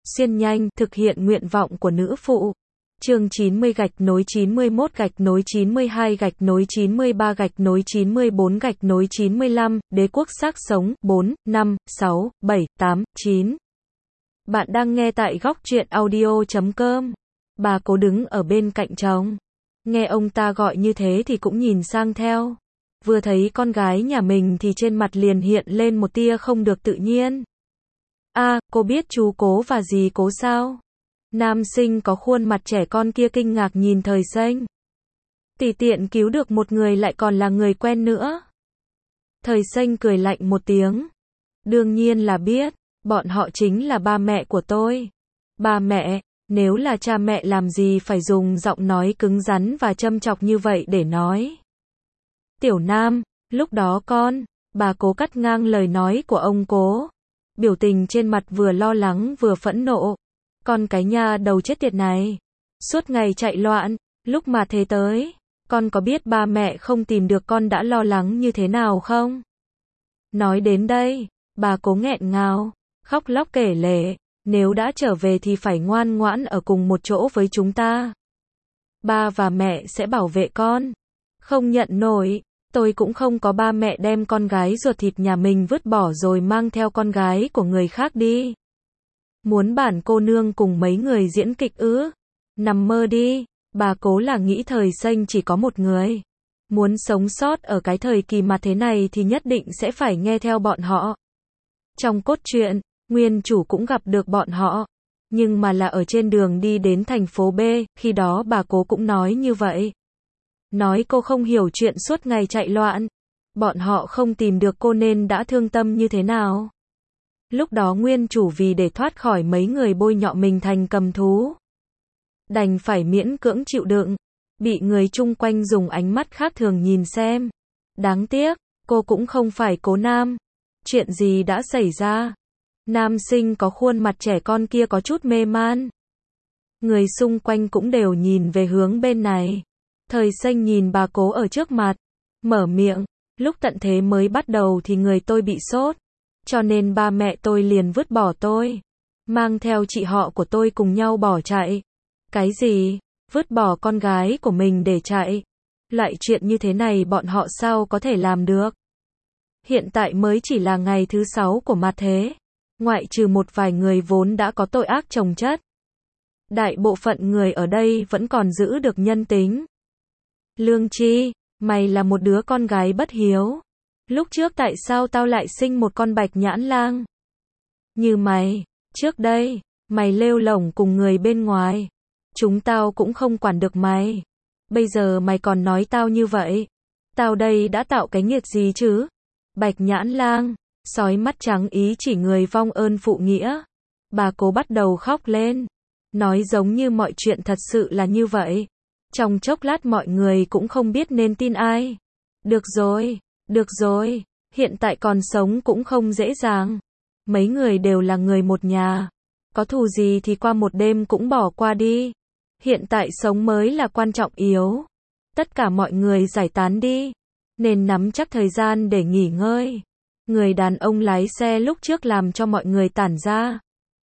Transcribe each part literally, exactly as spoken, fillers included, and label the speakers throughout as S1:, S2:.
S1: xuyên nhanh, thực hiện nguyện vọng của nữ phụ. Chương chín mươi gạch nối chín mươi mốt gạch nối chín mươi hai gạch nối chín mươi ba gạch nối chín mươi bốn gạch nối chín mươi lăm, đế quốc xác sống, bốn, năm, sáu, bảy, tám, chín. Bạn đang nghe tại góc truyện audio chấm com. Bà Cố đứng ở bên cạnh chồng. Nghe ông ta gọi như thế thì cũng nhìn sang theo. Vừa thấy con gái nhà mình thì trên mặt liền hiện lên một tia không được tự nhiên. A, cô biết chú Cố và dì Cố sao? Nam sinh có khuôn mặt trẻ con kia kinh ngạc nhìn Thời Xanh. Tùy tiện cứu được một người lại còn là người quen nữa. Thời Xanh cười lạnh một tiếng. Đương nhiên là biết, bọn họ chính là ba mẹ của tôi. Ba mẹ, nếu là cha mẹ làm gì phải dùng giọng nói cứng rắn và châm chọc như vậy để nói. Tiểu Nam, lúc đó con, bà Cố cắt ngang lời nói của ông Cố. Biểu tình trên mặt vừa lo lắng vừa phẫn nộ. Con cái nha đầu chết tiệt này. Suốt ngày chạy loạn, lúc mà thế tới, con có biết ba mẹ không tìm được con đã lo lắng như thế nào không? Nói đến đây, bà Cố nghẹn ngào, khóc lóc kể lể, nếu đã trở về thì phải ngoan ngoãn ở cùng một chỗ với chúng ta. Ba và mẹ sẽ bảo vệ con. Không nhận nổi, tôi cũng không có ba mẹ đem con gái ruột thịt nhà mình vứt bỏ rồi mang theo con gái của người khác đi. Muốn bản cô nương cùng mấy người diễn kịch ư? Nằm mơ đi, bà Cố là nghĩ Thời Xanh chỉ có một người. Muốn sống sót ở cái thời kỳ mà thế này thì nhất định sẽ phải nghe theo bọn họ. Trong cốt truyện, nguyên chủ cũng gặp được bọn họ. Nhưng mà là ở trên đường đi đến thành phố B, khi đó bà Cố cũng nói như vậy. Nói cô không hiểu chuyện suốt ngày chạy loạn. Bọn họ không tìm được cô nên đã thương tâm như thế nào. Lúc đó nguyên chủ vì để thoát khỏi mấy người bôi nhọ mình thành cầm thú. Đành phải miễn cưỡng chịu đựng. Bị người chung quanh dùng ánh mắt khác thường nhìn xem. Đáng tiếc, cô cũng không phải Cố Nam. Chuyện gì đã xảy ra? Nam sinh có khuôn mặt trẻ con kia có chút mê man. Người xung quanh cũng đều nhìn về hướng bên này. Thời Xanh nhìn bà Cố ở trước mặt. Mở miệng, lúc tận thế mới bắt đầu thì người tôi bị sốt. Cho nên ba mẹ tôi liền vứt bỏ tôi. Mang theo chị họ của tôi cùng nhau bỏ chạy. Cái gì? Vứt bỏ con gái của mình để chạy? Loại chuyện như thế này bọn họ sao có thể làm được? Hiện tại mới chỉ là ngày thứ sáu của mặt thế. Ngoại trừ một vài người vốn đã có tội ác chồng chất. Đại bộ phận người ở đây vẫn còn giữ được nhân tính. Lương Chi, mày là một đứa con gái bất hiếu. Lúc trước tại sao tao lại sinh một con bạch nhãn lang? Như mày, trước đây, mày lêu lổng cùng người bên ngoài. Chúng tao cũng không quản được mày. Bây giờ mày còn nói tao như vậy. Tao đây đã tạo cái nghiệt gì chứ? Bạch nhãn lang, sói mắt trắng ý chỉ người vong ơn phụ nghĩa. Bà Cố bắt đầu khóc lên. Nói giống như mọi chuyện thật sự là như vậy. Trong chốc lát mọi người cũng không biết nên tin ai. Được rồi. Được rồi, hiện tại còn sống cũng không dễ dàng. Mấy người đều là người một nhà. Có thù gì thì qua một đêm cũng bỏ qua đi. Hiện tại sống mới là quan trọng yếu. Tất cả mọi người giải tán đi. Nên nắm chắc thời gian để nghỉ ngơi. Người đàn ông lái xe lúc trước làm cho mọi người tản ra.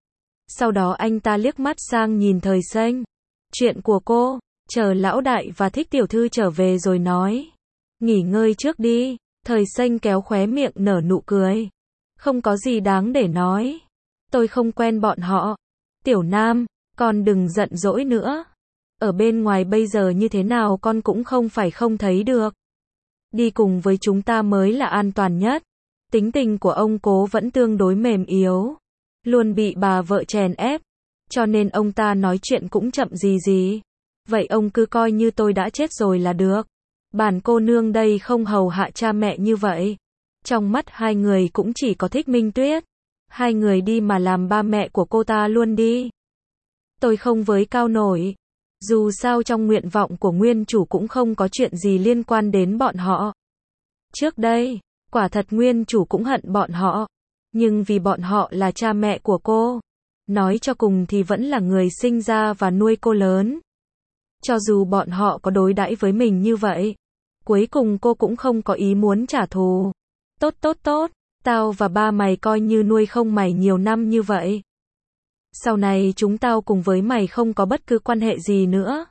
S1: Sau đó anh ta liếc mắt sang nhìn Thời Xanh. Chuyện của cô, chờ lão đại và Thích tiểu thư trở về rồi nói. Nghỉ ngơi trước đi. Thời Xanh kéo khóe miệng nở nụ cười. Không có gì đáng để nói. Tôi không quen bọn họ. Tiểu Nam, con đừng giận dỗi nữa. Ở bên ngoài bây giờ như thế nào con cũng không phải không thấy được. Đi cùng với chúng ta mới là an toàn nhất. Tính tình của ông Cố vẫn tương đối mềm yếu. Luôn bị bà vợ chèn ép. Cho nên ông ta nói chuyện cũng chậm gì gì. Vậy ông cứ coi như tôi đã chết rồi là được. Bản cô nương đây không hầu hạ cha mẹ như vậy. Trong mắt hai người cũng chỉ có Thích Minh Tuyết. Hai người đi mà làm ba mẹ của cô ta luôn đi. Tôi không với cao nổi. Dù sao trong nguyện vọng của nguyên chủ cũng không có chuyện gì liên quan đến bọn họ. Trước đây, quả thật nguyên chủ cũng hận bọn họ. Nhưng vì bọn họ là cha mẹ của cô. Nói cho cùng thì vẫn là người sinh ra và nuôi cô lớn. Cho dù bọn họ có đối đãi với mình như vậy. Cuối cùng cô cũng không có ý muốn trả thù. Tốt tốt tốt, tao và ba mày coi như nuôi không mày nhiều năm như vậy. Sau này chúng tao cùng với mày không có bất cứ quan hệ gì nữa.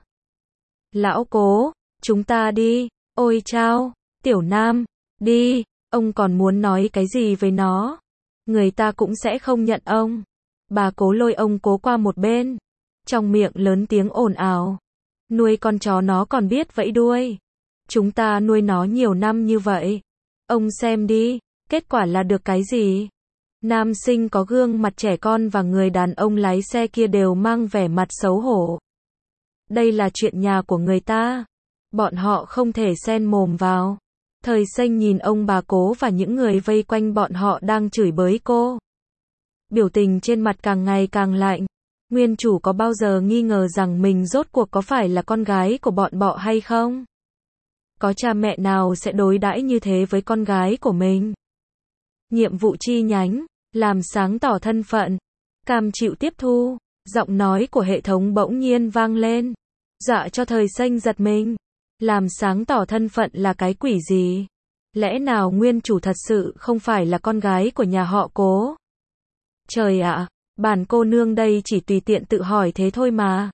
S1: Lão Cố, chúng ta đi. Ôi chao, Tiểu Nam, đi. Ông còn muốn nói cái gì với nó? Người ta cũng sẽ không nhận ông. Bà Cố lôi ông Cố qua một bên. Trong miệng lớn tiếng ồn ào. Nuôi con chó nó còn biết vẫy đuôi. Chúng ta nuôi nó nhiều năm như vậy. Ông xem đi, kết quả là được cái gì? Nam sinh có gương mặt trẻ con và người đàn ông lái xe kia đều mang vẻ mặt xấu hổ. Đây là chuyện nhà của người ta. Bọn họ không thể xen mồm vào. Thời Xanh nhìn ông bà Cố và những người vây quanh bọn họ đang chửi bới cô. Biểu tình trên mặt càng ngày càng lạnh. Nguyên chủ có bao giờ nghi ngờ rằng mình rốt cuộc có phải là con gái của bọn bọ hay không? Có cha mẹ nào sẽ đối đãi như thế với con gái của mình? Nhiệm vụ chi nhánh, làm sáng tỏ thân phận, cam chịu tiếp thu, giọng nói của hệ thống bỗng nhiên vang lên, dọa cho Thời Xanh giật mình. Làm sáng tỏ thân phận là cái quỷ gì? Lẽ nào nguyên chủ thật sự không phải là con gái của nhà họ Cố? Trời ạ, bản cô nương đây chỉ tùy tiện tự hỏi thế thôi mà.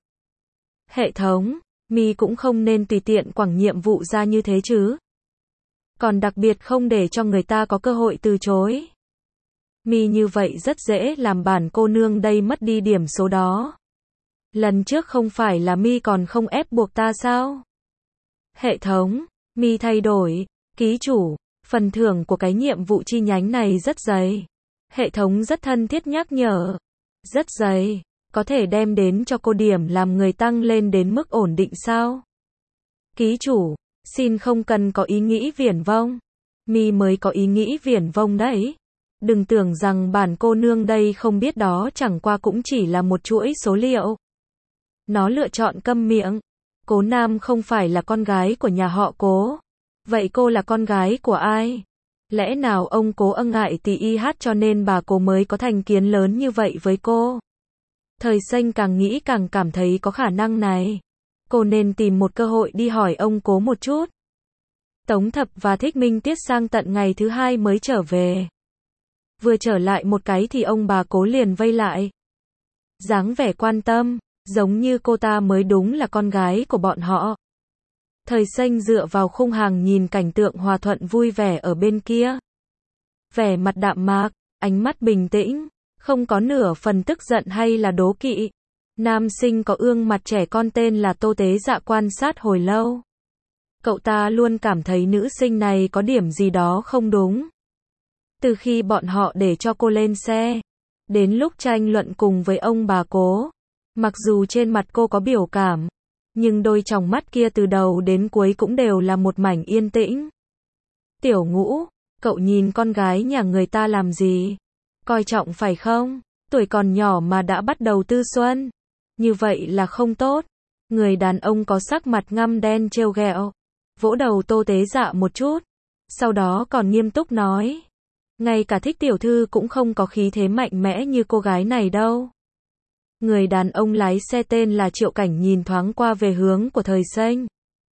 S1: Hệ thống, mi cũng không nên tùy tiện quẳng nhiệm vụ ra như thế chứ. Còn đặc biệt không để cho người ta có cơ hội từ chối. Mi như vậy rất dễ làm bản cô nương đây mất đi điểm số đó. Lần trước không phải là mi còn không ép buộc ta sao? Hệ thống, mi thay đổi, ký chủ, phần thưởng của cái nhiệm vụ chi nhánh này rất dày. Hệ thống rất thân thiết nhắc nhở. Rất dày, có thể đem đến cho cô điểm làm người tăng lên đến mức ổn định sao? Ký chủ, xin không cần có ý nghĩ viển vông. Mi mới có ý nghĩ viển vông đấy. Đừng tưởng rằng bản cô nương đây không biết đó chẳng qua cũng chỉ là một chuỗi số liệu. Nó lựa chọn câm miệng. Cố Nam không phải là con gái của nhà họ Cố. Vậy cô là con gái của ai? Lẽ nào ông Cố ân ngại tỷ y hát cho nên bà Cố mới có thành kiến lớn như vậy với cô? Thời Xanh càng nghĩ càng cảm thấy có khả năng này. Cô nên tìm một cơ hội đi hỏi ông Cố một chút. Tống Thập và Thích Minh Tiết sang tận ngày thứ hai mới trở về. Vừa trở lại một cái thì ông bà Cố liền vây lại. Dáng vẻ quan tâm, giống như cô ta mới đúng là con gái của bọn họ. Thời Xanh dựa vào khung hàng nhìn cảnh tượng hòa thuận vui vẻ ở bên kia. Vẻ mặt đạm mạc, ánh mắt bình tĩnh, không có nửa phần tức giận hay là đố kỵ. Nam sinh có ương mặt trẻ con tên là Tô Tế Dạ quan sát hồi lâu. Cậu ta luôn cảm thấy nữ sinh này có điểm gì đó không đúng. Từ khi bọn họ để cho cô lên xe, đến lúc tranh luận cùng với ông bà Cố, mặc dù trên mặt cô có biểu cảm, nhưng đôi tròng mắt kia từ đầu đến cuối cũng đều là một mảnh yên tĩnh. Tiểu Ngũ, cậu nhìn con gái nhà người ta làm gì? Coi trọng phải không? Tuổi còn nhỏ mà đã bắt đầu tư xuân. Như vậy là không tốt. Người đàn ông có sắc mặt ngăm đen trêu ghẹo, vỗ đầu Tô Tế Dạ một chút, sau đó còn nghiêm túc nói. Ngay cả Thích tiểu thư cũng không có khí thế mạnh mẽ như cô gái này đâu. Người đàn ông lái xe tên là Triệu Cảnh nhìn thoáng qua về hướng của Thời Xanh.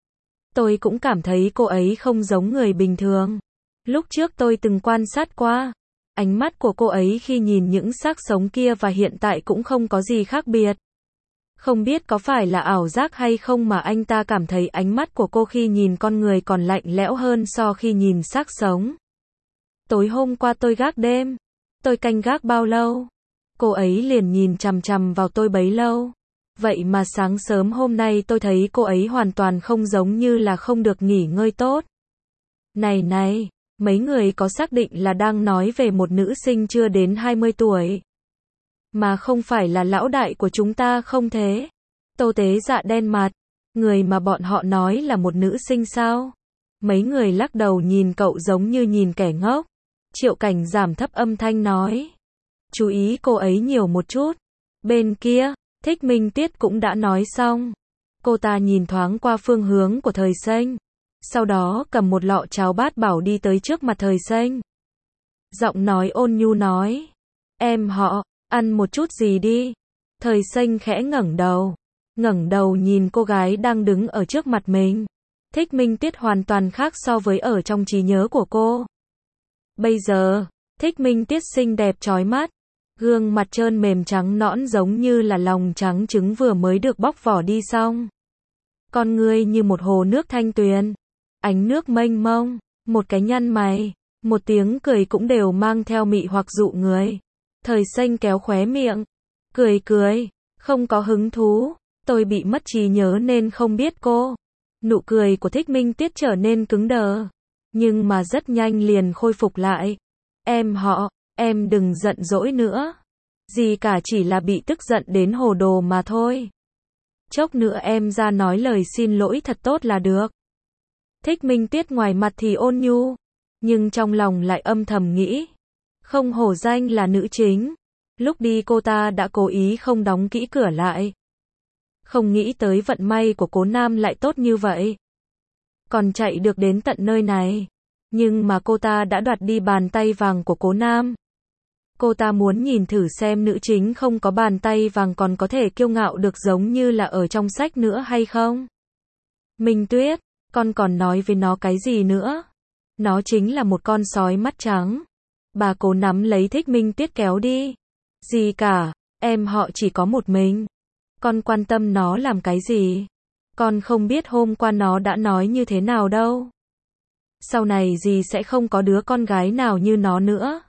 S1: Tôi cũng cảm thấy cô ấy không giống người bình thường. Lúc trước tôi từng quan sát qua, ánh mắt của cô ấy khi nhìn những xác sống kia và hiện tại cũng không có gì khác biệt. Không biết có phải là ảo giác hay không mà anh ta cảm thấy ánh mắt của cô khi nhìn con người còn lạnh lẽo hơn so khi nhìn xác sống. Tối hôm qua tôi gác đêm. Tôi canh gác bao lâu? Cô ấy liền nhìn chằm chằm vào tôi bấy lâu. Vậy mà sáng sớm hôm nay tôi thấy cô ấy hoàn toàn không giống như là không được nghỉ ngơi tốt. Này này, mấy người có xác định là đang nói về một nữ sinh chưa đến hai mươi tuổi? Mà không phải là lão đại của chúng ta không thế? Tô Tế Dạ đen mặt. Người mà bọn họ nói là một nữ sinh sao? Mấy người lắc đầu nhìn cậu giống như nhìn kẻ ngốc. Triệu Cảnh giảm thấp âm thanh nói. Chú ý cô ấy nhiều một chút. Bên kia, Thích Minh Tiết cũng đã nói xong. Cô ta nhìn thoáng qua phương hướng của Thời Xanh. Sau đó cầm một lọ cháo bát bảo đi tới trước mặt Thời Xanh. Giọng nói ôn nhu nói. Em họ, ăn một chút gì đi. Thời Xanh khẽ ngẩng đầu. Ngẩng đầu nhìn cô gái đang đứng ở trước mặt mình. Thích Minh Tiết hoàn toàn khác so với ở trong trí nhớ của cô. Bây giờ, Thích Minh Tiết xinh đẹp chói mắt, Gương mặt trơn mềm trắng nõn giống như là lòng trắng trứng vừa mới được bóc vỏ đi xong. Con ngươi như một hồ nước thanh tuyền, ánh nước mênh mông, một cái nhăn mày, một tiếng cười cũng đều mang theo mị hoặc dụ người. Thời Xanh kéo khóe miệng, cười cười, không có hứng thú, tôi bị mất trí nhớ nên không biết cô. Nụ cười của Thích Minh Tuyết trở nên cứng đờ, nhưng mà rất nhanh liền khôi phục lại. Em họ, em đừng giận dỗi nữa. Gì cả, chỉ là bị tức giận đến hồ đồ mà thôi. Chốc nữa em ra nói lời xin lỗi thật tốt là được. Thích Minh Tuyết ngoài mặt thì ôn nhu, nhưng trong lòng lại âm thầm nghĩ. Không hổ danh là nữ chính. Lúc đi cô ta đã cố ý không đóng kỹ cửa lại. Không nghĩ tới vận may của Cố Nam lại tốt như vậy. Còn chạy được đến tận nơi này. Nhưng mà cô ta đã đoạt đi bàn tay vàng của Cố Nam. Cô ta muốn nhìn thử xem nữ chính không có bàn tay vàng còn có thể kiêu ngạo được giống như là ở trong sách nữa hay không. Minh Tuyết, con còn nói với nó cái gì nữa? Nó chính là một con sói mắt trắng. Bà Cố nắm lấy Thích Minh Tuyết kéo đi. Gì cả, em họ chỉ có một mình. Con quan tâm nó làm cái gì? Con không biết hôm qua nó đã nói như thế nào đâu. Sau này dì sẽ không có đứa con gái nào như nó nữa.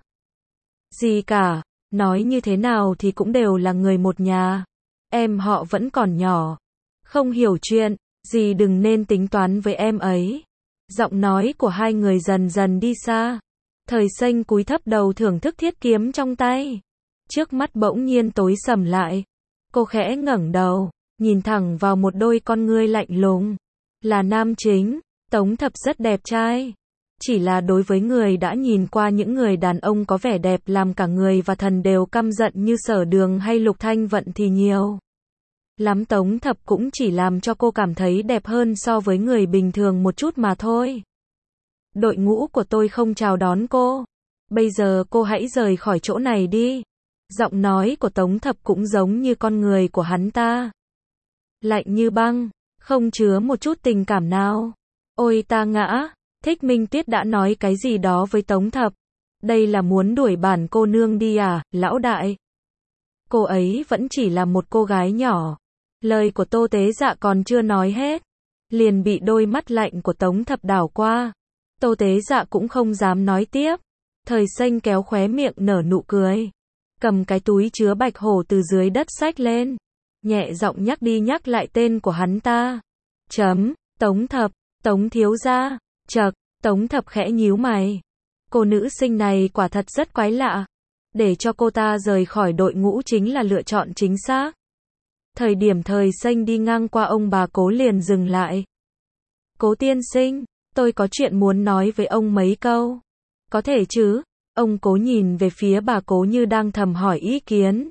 S1: Gì cả, nói như thế nào thì cũng đều là người một nhà. Em họ vẫn còn nhỏ, không hiểu chuyện, dì đừng nên tính toán với em ấy. Giọng nói của hai người dần dần đi xa. Thời Xanh cúi thấp đầu thưởng thức thiết kiếm trong tay. Trước mắt bỗng nhiên tối sầm lại. Cô khẽ ngẩng đầu, nhìn thẳng vào một đôi con ngươi lạnh lùng. Là nam chính, Tống Thập rất đẹp trai. Chỉ là đối với người đã nhìn qua những người đàn ông có vẻ đẹp làm cả người và thần đều căm giận như Sở Đường hay Lục Thanh Vận thì nhiều lắm, Tống Thập cũng chỉ làm cho cô cảm thấy đẹp hơn so với người bình thường một chút mà thôi. Đội ngũ của tôi không chào đón cô. Bây giờ cô hãy rời khỏi chỗ này đi. Giọng nói của Tống Thập cũng giống như con người của hắn ta. Lạnh như băng, không chứa một chút tình cảm nào. Ôi ta ngã, Thích Minh Tuyết đã nói cái gì đó với Tống Thập. Đây là muốn đuổi bản cô nương đi à, lão đại? Cô ấy vẫn chỉ là một cô gái nhỏ. Lời của Tô Tế Dạ còn chưa nói hết. Liền bị đôi mắt lạnh của Tống Thập đảo qua. Tô Tế Dạ cũng không dám nói tiếp. Thời Xanh kéo khóe miệng nở nụ cười. Cầm cái túi chứa bạch hổ từ dưới đất xách lên. Nhẹ giọng nhắc đi nhắc lại tên của hắn ta. Chấm, Tống Thập, Tống thiếu gia. Chậc, Tống Thập khẽ nhíu mày. Cô nữ sinh này quả thật rất quái lạ. Để cho cô ta rời khỏi đội ngũ chính là lựa chọn chính xác. Thời điểm Thời Xanh đi ngang qua ông bà Cố liền dừng lại. Cố tiên sinh, tôi có chuyện muốn nói với ông mấy câu. Có thể chứ? Ông Cố nhìn về phía bà Cố như đang thầm hỏi ý kiến.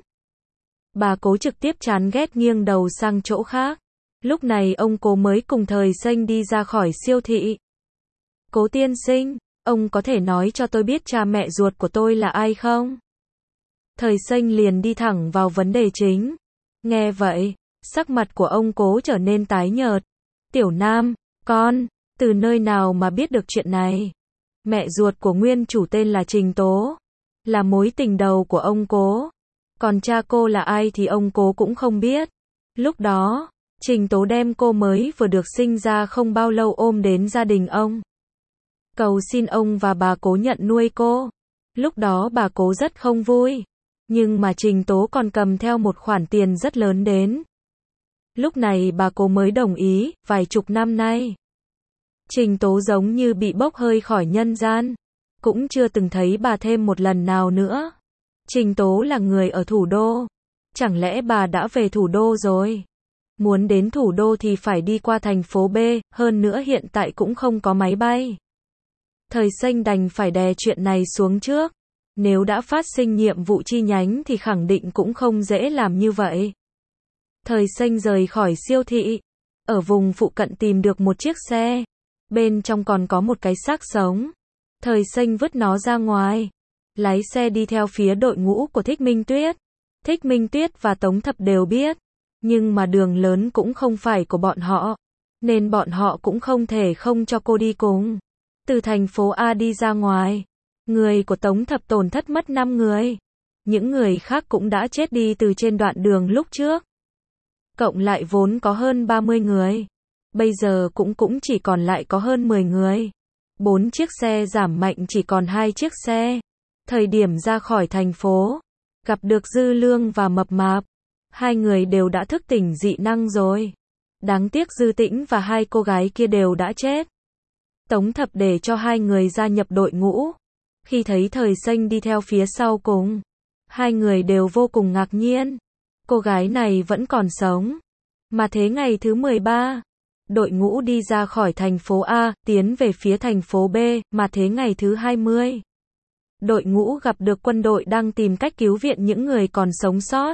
S1: Bà Cố trực tiếp chán ghét nghiêng đầu sang chỗ khác. Lúc này ông Cố mới cùng Thời Xanh đi ra khỏi siêu thị. Cố tiên sinh, ông có thể nói cho tôi biết cha mẹ ruột của tôi là ai không? Thời Xanh liền đi thẳng vào vấn đề chính. Nghe vậy, sắc mặt của ông Cố trở nên tái nhợt. Tiểu Nam, con, từ nơi nào mà biết được chuyện này? Mẹ ruột của nguyên chủ tên là Trình Tố, là mối tình đầu của ông Cố. Còn cha cô là ai thì ông Cố cũng không biết. Lúc đó, Trình Tố đem cô mới vừa được sinh ra không bao lâu ôm đến gia đình ông. Cầu xin ông và bà Cố nhận nuôi cô. Lúc đó bà Cố rất không vui. Nhưng mà Trình Tố còn cầm theo một khoản tiền rất lớn đến. Lúc này bà Cố mới đồng ý, vài chục năm nay. Trình Tố giống như bị bốc hơi khỏi nhân gian. Cũng chưa từng thấy bà thêm một lần nào nữa. Trình Tố là người ở thủ đô. Chẳng lẽ bà đã về thủ đô rồi? Muốn đến thủ đô thì phải đi qua thành phố B, hơn nữa hiện tại cũng không có máy bay. Thời Xanh đành phải đè chuyện này xuống trước. Nếu đã phát sinh nhiệm vụ chi nhánh thì khẳng định cũng không dễ làm như vậy. Thời Xanh rời khỏi siêu thị. Ở vùng phụ cận tìm được một chiếc xe. Bên trong còn có một cái xác sống. Thời Xanh vứt nó ra ngoài. Lái xe đi theo phía đội ngũ của Thích Minh Tuyết. Thích Minh Tuyết và Tống Thập đều biết. Nhưng mà đường lớn cũng không phải của bọn họ. Nên bọn họ cũng không thể không cho cô đi cùng. Từ thành phố A đi ra ngoài. Người của Tống Thập tổn thất mất năm người. những người khác cũng đã chết đi từ trên đoạn đường lúc trước. Cộng lại vốn có hơn ba mươi người. Bây giờ cũng cũng chỉ còn lại có hơn mười người. Bốn chiếc xe giảm mạnh chỉ còn hai chiếc xe. Thời điểm ra khỏi thành phố, gặp được Dư Lương và Mập Mạp. Hai người đều đã thức tỉnh dị năng rồi. Đáng tiếc Dư Tĩnh và hai cô gái kia đều đã chết. Tống Thập để cho hai người gia nhập đội ngũ. Khi thấy Thời Xanh đi theo phía sau cùng, hai người đều vô cùng ngạc nhiên. Cô gái này vẫn còn sống. Mà thế ngày thứ mười ba, đội ngũ đi ra khỏi thành phố A, tiến về phía thành phố B, mà thế ngày thứ hai mươi. Đội ngũ gặp được quân đội đang tìm cách cứu viện những người còn sống sót.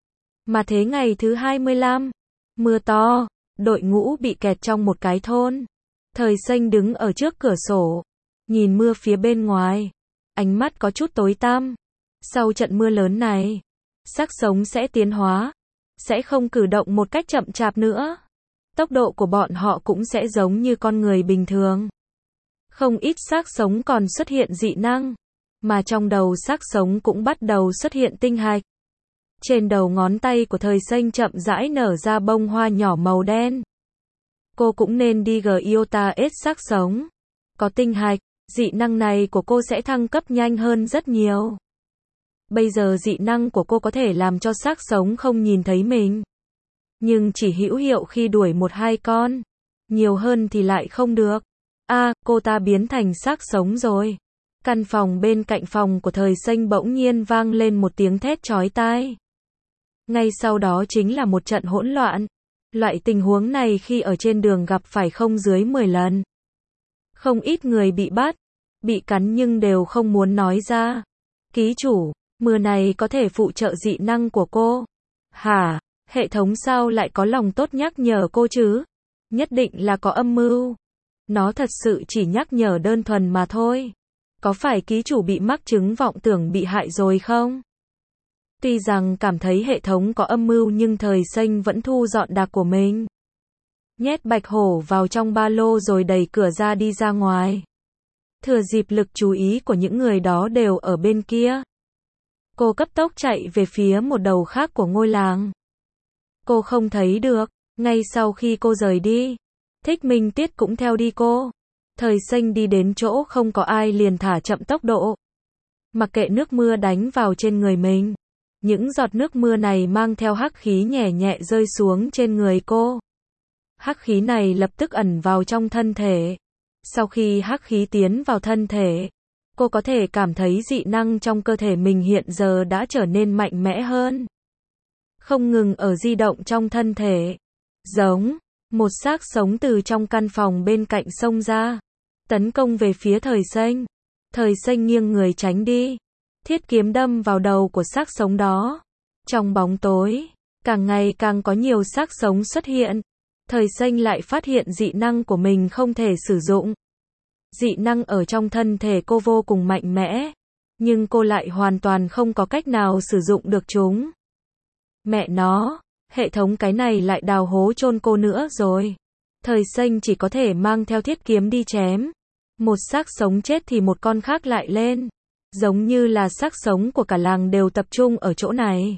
S1: Mà thế ngày thứ hai mươi lăm, mưa to, đội ngũ bị kẹt trong một cái thôn. Thời Xanh đứng ở trước cửa sổ, nhìn mưa phía bên ngoài, ánh mắt có chút tối tăm. Sau trận mưa lớn này, xác sống sẽ tiến hóa, sẽ không cử động một cách chậm chạp nữa. Tốc độ của bọn họ cũng sẽ giống như con người bình thường. Không ít xác sống còn xuất hiện dị năng, mà trong đầu xác sống cũng bắt đầu xuất hiện tinh hạch. Trên đầu ngón tay của Thời Xanh chậm rãi nở ra bông hoa nhỏ màu đen. Cô cũng nên đi Giota S xác sống. Có tinh hạch, dị năng này của cô sẽ thăng cấp nhanh hơn rất nhiều. Bây giờ dị năng của cô có thể làm cho xác sống không nhìn thấy mình. Nhưng chỉ hữu hiệu khi đuổi một hai con. Nhiều hơn thì lại không được. A, à, cô ta biến thành xác sống rồi. Căn phòng bên cạnh phòng của Thời Xanh bỗng nhiên vang lên một tiếng thét chói tai. Ngay sau đó chính là một trận hỗn loạn. Loại tình huống này khi ở trên đường gặp phải không dưới mười lần. Không ít người bị bắt, bị cắn nhưng đều không muốn nói ra. Ký chủ, mưa này có thể phụ trợ dị năng của cô. Hả? Hệ thống sao lại có lòng tốt nhắc nhở cô chứ? Nhất định là có âm mưu. Nó thật sự chỉ nhắc nhở đơn thuần mà thôi. Có phải ký chủ bị mắc chứng vọng tưởng bị hại rồi không? Tuy rằng cảm thấy hệ thống có âm mưu nhưng Thời Xanh vẫn thu dọn đạc của mình. Nhét Bạch Hổ vào trong ba lô rồi đẩy cửa ra đi ra ngoài. Thừa dịp lực chú ý của những người đó đều ở bên kia, cô cấp tốc chạy về phía một đầu khác của ngôi làng. Cô không thấy được, ngay sau khi cô rời đi, Thích Minh Tiết cũng theo đi cô. Thời Xanh đi đến chỗ không có ai liền thả chậm tốc độ. Mặc kệ nước mưa đánh vào trên người mình, những giọt nước mưa này mang theo hắc khí nhẹ nhẹ rơi xuống trên người cô. Hắc khí này lập tức ẩn vào trong thân thể. Sau khi hắc khí tiến vào thân thể, cô có thể cảm thấy dị năng trong cơ thể mình hiện giờ đã trở nên mạnh mẽ hơn. Không ngừng ở di động trong thân thể. Giống, một xác sống từ trong căn phòng bên cạnh xông ra, tấn công về phía Thời Xanh. Thời Xanh nghiêng người tránh đi. Thiết kiếm đâm vào đầu của xác sống đó. Trong bóng tối, càng ngày càng có nhiều xác sống xuất hiện. Thời Xanh lại phát hiện dị năng của mình không thể sử dụng. Dị năng ở trong thân thể cô vô cùng mạnh mẽ, nhưng cô lại hoàn toàn không có cách nào sử dụng được chúng. Mẹ nó, hệ thống cái này lại đào hố chôn cô nữa rồi. Thời Xanh chỉ có thể mang theo thiết kiếm đi chém. Một xác sống chết thì một con khác lại lên. Giống như là xác sống của cả làng đều tập trung ở chỗ này.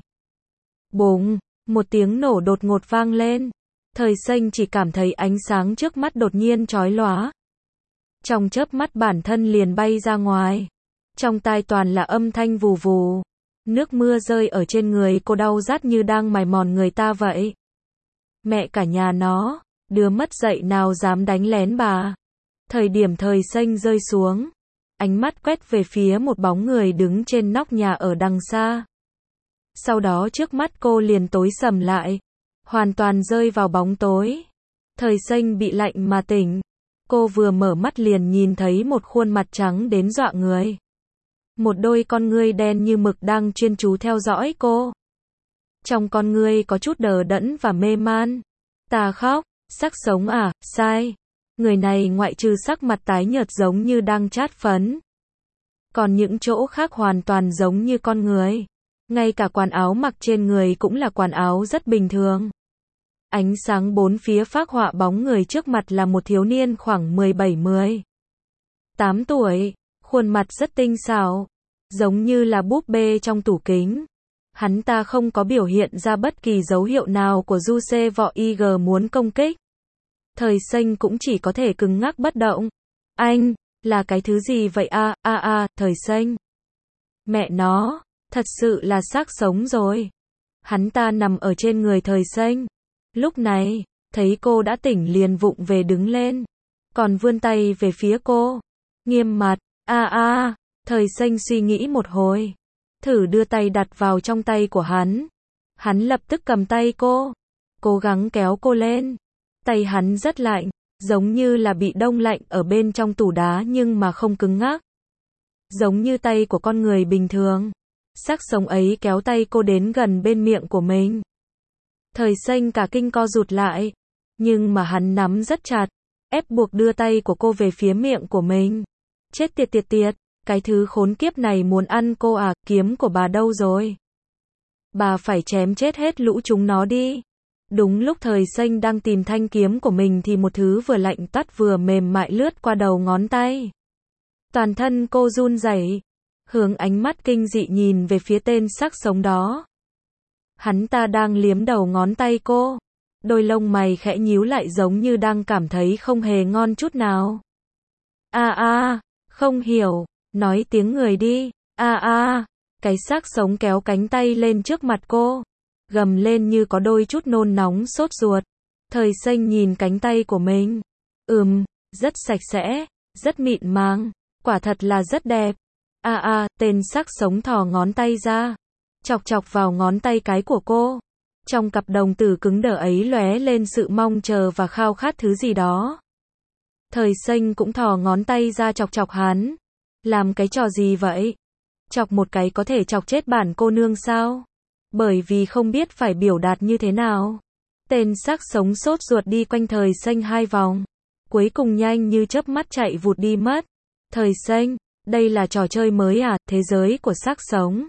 S1: Bùng, một tiếng nổ đột ngột vang lên. Thời Xanh chỉ cảm thấy ánh sáng trước mắt đột nhiên chói lóa. Trong chớp mắt bản thân liền bay ra ngoài. Trong tai toàn là âm thanh vù vù. Nước mưa rơi ở trên người cô đau rát như đang mài mòn người ta vậy. Mẹ cả nhà nó, đứa mất dạy nào dám đánh lén bà. Thời điểm Thời Xanh rơi xuống, ánh mắt quét về phía một bóng người đứng trên nóc nhà ở đằng xa. Sau đó trước mắt cô liền tối sầm lại, hoàn toàn rơi vào bóng tối. Thời Xanh bị lạnh mà tỉnh. Cô vừa mở mắt liền nhìn thấy một khuôn mặt trắng đến dọa người. Một đôi con ngươi đen như mực đang chuyên chú theo dõi cô. Trong con ngươi có chút đờ đẫn và mê man. Ta khóc, sắc sống à, sai. Người này ngoại trừ sắc mặt tái nhợt giống như đang chát phấn. Còn những chỗ khác hoàn toàn giống như con người. Ngay cả quần áo mặc trên người cũng là quần áo rất bình thường. Ánh sáng bốn phía phác họa bóng người trước mặt là một thiếu niên khoảng mười bảy mười tám tuổi, khuôn mặt rất tinh xảo, giống như là búp bê trong tủ kính. Hắn ta không có biểu hiện ra bất kỳ dấu hiệu nào của Giuse vọ i giê muốn công kích. Thời Xanh cũng chỉ có thể cứng ngắc bất động. Anh, là cái thứ gì vậy a, a a, Thời Xanh. Mẹ nó, thật sự là xác sống rồi. Hắn ta nằm ở trên người Thời Xanh. Lúc này, thấy cô đã tỉnh liền vụng về đứng lên. Còn vươn tay về phía cô. Nghiêm mặt, a a, Thời Xanh suy nghĩ một hồi. Thử đưa tay đặt vào trong tay của hắn. Hắn lập tức cầm tay cô. Cố gắng kéo cô lên. Tay hắn rất lạnh, giống như là bị đông lạnh ở bên trong tủ đá nhưng mà không cứng ngắc. Giống như tay của con người bình thường. Xác sống ấy kéo tay cô đến gần bên miệng của mình. Thời Xanh cả kinh co rụt lại. Nhưng mà hắn nắm rất chặt, ép buộc đưa tay của cô về phía miệng của mình. Chết tiệt tiệt tiệt, cái thứ khốn kiếp này muốn ăn cô à, kiếm của bà đâu rồi? Bà phải chém chết hết lũ chúng nó đi. Đúng lúc Thời Xanh đang tìm thanh kiếm của mình thì một thứ vừa lạnh toát vừa mềm mại lướt qua đầu ngón tay. Toàn thân cô run rẩy, hướng ánh mắt kinh dị nhìn về phía tên xác sống đó. Hắn ta đang liếm đầu ngón tay cô. Đôi lông mày khẽ nhíu lại giống như đang cảm thấy không hề ngon chút nào. A a, không hiểu, nói tiếng người đi. A a, cái xác sống kéo cánh tay lên trước mặt cô. Gầm lên như có đôi chút nôn nóng sốt ruột. Thời Xanh nhìn cánh tay của mình. Ừm, rất sạch sẽ, rất mịn màng, quả thật là rất đẹp. A a, tên xác sống thò ngón tay ra, chọc chọc vào ngón tay cái của cô. Trong cặp đồng tử cứng đờ ấy lóe lên sự mong chờ và khao khát thứ gì đó. Thời Xanh cũng thò ngón tay ra chọc chọc hắn. Làm cái trò gì vậy? Chọc một cái có thể chọc chết bản cô nương sao? Bởi vì không biết phải biểu đạt như thế nào. Tên xác sống sốt ruột đi quanh Thời Xanh hai vòng. Cuối cùng nhanh như chớp mắt chạy vụt đi mất. Thời Xanh, đây là trò chơi mới à, thế giới của xác sống.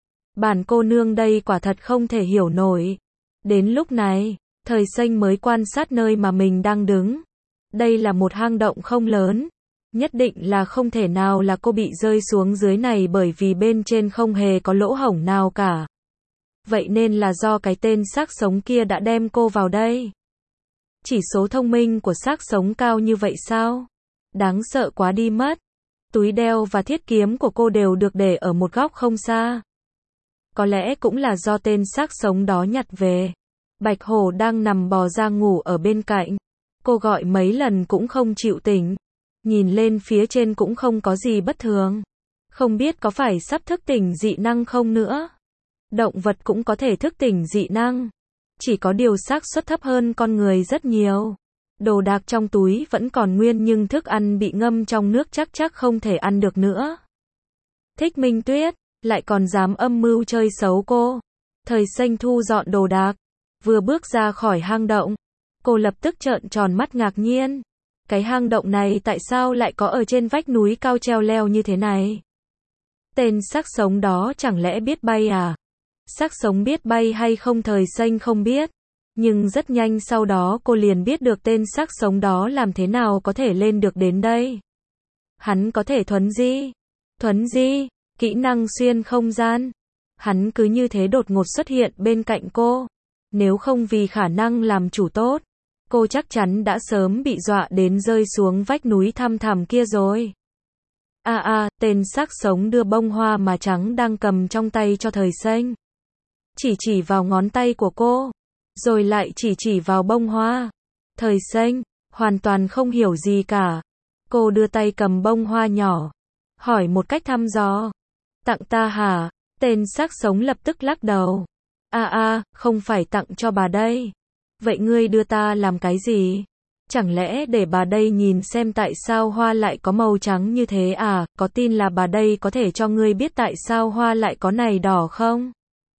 S1: Bản cô nương đây quả thật không thể hiểu nổi. Đến lúc này, Thời Xanh mới quan sát nơi mà mình đang đứng. Đây là một hang động không lớn. Nhất định là không thể nào là cô bị rơi xuống dưới này bởi vì bên trên không hề có lỗ hổng nào cả. Vậy nên là do cái tên xác sống kia đã đem cô vào đây. Chỉ số thông minh của xác sống cao như vậy sao? Đáng sợ quá đi mất. Túi đeo và thiết kiếm của cô đều được để ở một góc không xa. Có lẽ cũng là do tên xác sống đó nhặt về. Bạch hổ đang nằm bò ra ngủ ở bên cạnh. Cô gọi mấy lần cũng không chịu tỉnh. Nhìn lên phía trên cũng không có gì bất thường. Không biết có phải sắp thức tỉnh dị năng không nữa. Động vật cũng có thể thức tỉnh dị năng. Chỉ có điều xác suất thấp hơn con người rất nhiều. Đồ đạc trong túi vẫn còn nguyên nhưng thức ăn bị ngâm trong nước chắc chắc không thể ăn được nữa. Thích Minh Tuyết, lại còn dám âm mưu chơi xấu cô. Thời Xanh thu dọn đồ đạc. Vừa bước ra khỏi hang động. Cô lập tức trợn tròn mắt ngạc nhiên. Cái hang động này tại sao lại có ở trên vách núi cao treo leo như thế này? Tên xác sống đó chẳng lẽ biết bay à? Xác sống biết bay hay không Thời Xanh không biết. Nhưng rất nhanh sau đó cô liền biết được tên xác sống đó làm thế nào có thể lên được đến đây. Hắn có thể thuấn di. Thuấn di, kỹ năng xuyên không gian. Hắn cứ như thế đột ngột xuất hiện bên cạnh cô. Nếu không vì khả năng làm chủ tốt, cô chắc chắn đã sớm bị dọa đến rơi xuống vách núi thăm thẳm kia rồi. A a, tên xác sống đưa bông hoa mà trắng đang cầm trong tay cho Thời Xanh. Chỉ chỉ vào ngón tay của cô, rồi lại chỉ chỉ vào bông hoa. Thời Xanh, hoàn toàn không hiểu gì cả. Cô đưa tay cầm bông hoa nhỏ, hỏi một cách thăm dò. Tặng ta hả? Tên xác sống lập tức lắc đầu. A a, không phải tặng cho bà đây. Vậy ngươi đưa ta làm cái gì? Chẳng lẽ để bà đây nhìn xem tại sao hoa lại có màu trắng như thế à? Có tin là bà đây có thể cho ngươi biết tại sao hoa lại có này đỏ không?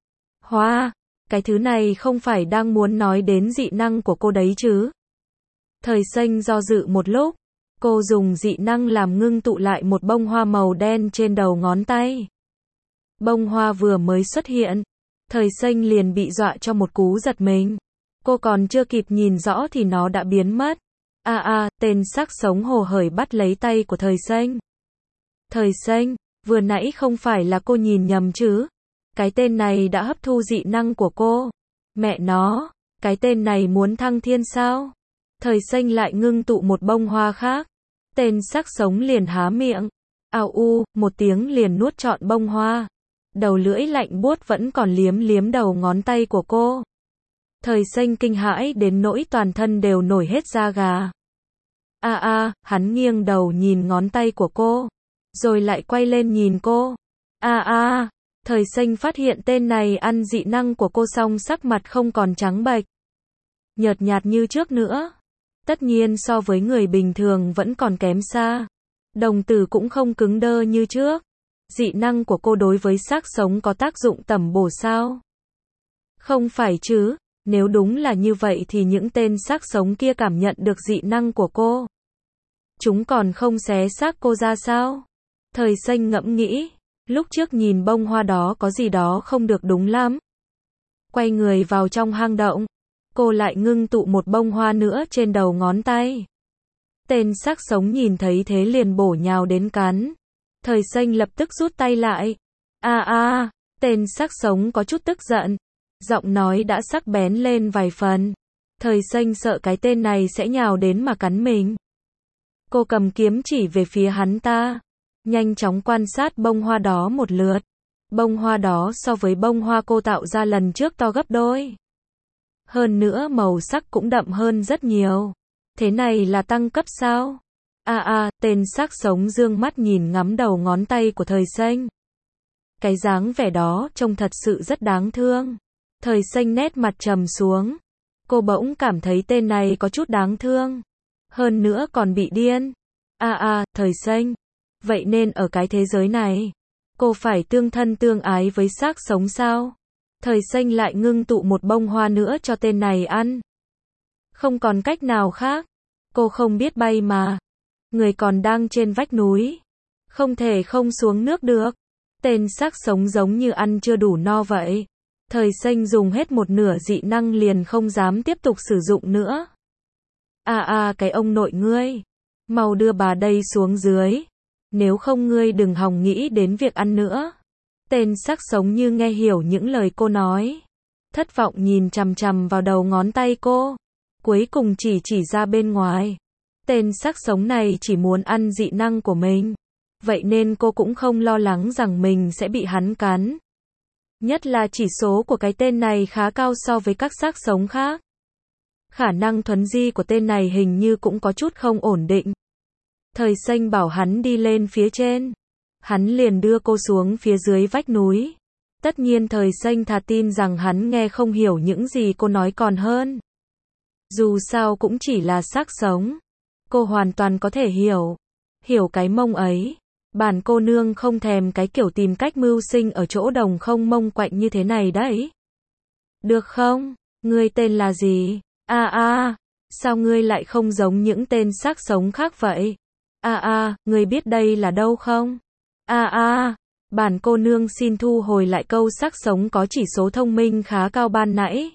S1: Hoa, cái thứ này không phải đang muốn nói đến dị năng của cô đấy chứ? Thời Xanh do dự một lúc. Cô dùng dị năng làm ngưng tụ lại một bông hoa màu đen trên đầu ngón tay. Bông hoa vừa mới xuất hiện, Thời Xanh liền bị dọa cho một cú giật mình. Cô còn chưa kịp nhìn rõ thì nó đã biến mất. A a, tên xác sống hồ hởi bắt lấy tay của Thời Xanh. Thời Xanh, Vừa nãy không phải là cô nhìn nhầm chứ? Cái tên này đã hấp thu dị năng của cô. Mẹ nó, cái tên này muốn thăng thiên sao? Thời xanh lại ngưng tụ một bông hoa khác. Tên xác sống liền há miệng. Ào u, một tiếng liền nuốt trọn bông hoa. Đầu lưỡi lạnh buốt vẫn còn liếm liếm đầu ngón tay của cô. Thời xanh kinh hãi đến nỗi toàn thân đều nổi hết da gà. A a, hắn nghiêng đầu nhìn ngón tay của cô. Rồi lại quay lên nhìn cô. A a, thời xanh phát hiện tên này ăn dị năng của cô xong sắc mặt không còn trắng bệch. Nhợt nhạt như trước nữa. Tất nhiên so với người bình thường vẫn còn kém xa. Đồng tử cũng không cứng đơ như trước. Dị năng của cô đối với xác sống có tác dụng tẩm bổ sao? Không phải chứ, nếu đúng là như vậy thì những tên xác sống kia cảm nhận được dị năng của cô. Chúng còn không xé xác cô ra sao? Thời xanh ngẫm nghĩ, lúc trước nhìn bông hoa đó có gì đó không được đúng lắm. Quay người vào trong hang động, cô lại ngưng tụ một bông hoa nữa trên đầu ngón tay. Tên xác sống nhìn thấy thế liền bổ nhào đến cắn. Thời xanh lập tức rút tay lại. A a, tên xác sống có chút tức giận. Giọng nói đã sắc bén lên vài phần. Thời xanh sợ cái tên này sẽ nhào đến mà cắn mình. Cô cầm kiếm chỉ về phía hắn ta. Nhanh chóng quan sát bông hoa đó một lượt. Bông hoa đó so với bông hoa cô tạo ra lần trước to gấp đôi. Hơn nữa màu sắc cũng đậm hơn rất nhiều. Thế này là tăng cấp sao? A a, tên xác sống dương mắt nhìn ngắm đầu ngón tay của thời xanh. Cái dáng vẻ đó trông thật sự rất đáng thương. Thời xanh nét mặt trầm xuống. Cô bỗng cảm thấy tên này có chút đáng thương. Hơn nữa còn bị điên. A a, thời xanh. Vậy nên ở cái thế giới này, cô phải tương thân tương ái với xác sống sao? Thời xanh lại ngưng tụ một bông hoa nữa cho tên này ăn. Không còn cách nào khác. Cô không biết bay mà. Người còn đang trên vách núi. Không thể không xuống nước được. Tên xác sống giống như ăn chưa đủ no vậy. Thời xanh dùng hết một nửa dị năng liền không dám tiếp tục sử dụng nữa. À à cái ông nội ngươi. Mau đưa bà đây xuống dưới. Nếu không ngươi đừng hòng nghĩ đến việc ăn nữa. Tên xác sống như nghe hiểu những lời cô nói. Thất vọng nhìn chằm chằm vào đầu ngón tay cô. Cuối cùng chỉ chỉ ra bên ngoài. Tên xác sống này chỉ muốn ăn dị năng của mình. Vậy nên cô cũng không lo lắng rằng mình sẽ bị hắn cắn. Nhất là chỉ số của cái tên này khá cao so với các xác sống khác. Khả năng thuấn di của tên này hình như cũng có chút không ổn định. Thời xanh bảo hắn đi lên phía trên. Hắn liền đưa cô xuống phía dưới vách núi. Tất nhiên thời xanh thà tin rằng hắn nghe không hiểu những gì cô nói còn hơn. Dù sao cũng chỉ là xác sống. Cô hoàn toàn có thể hiểu. Hiểu cái mông ấy. Bản cô nương không thèm cái kiểu tìm cách mưu sinh ở chỗ đồng không mông quạnh như thế này đấy. Được không? Ngươi tên là gì? A a, sao ngươi lại không giống những tên xác sống khác vậy? A a, ngươi biết đây là đâu không? A a, bản cô nương xin thu hồi lại câu xác sống có chỉ số thông minh khá cao ban nãy.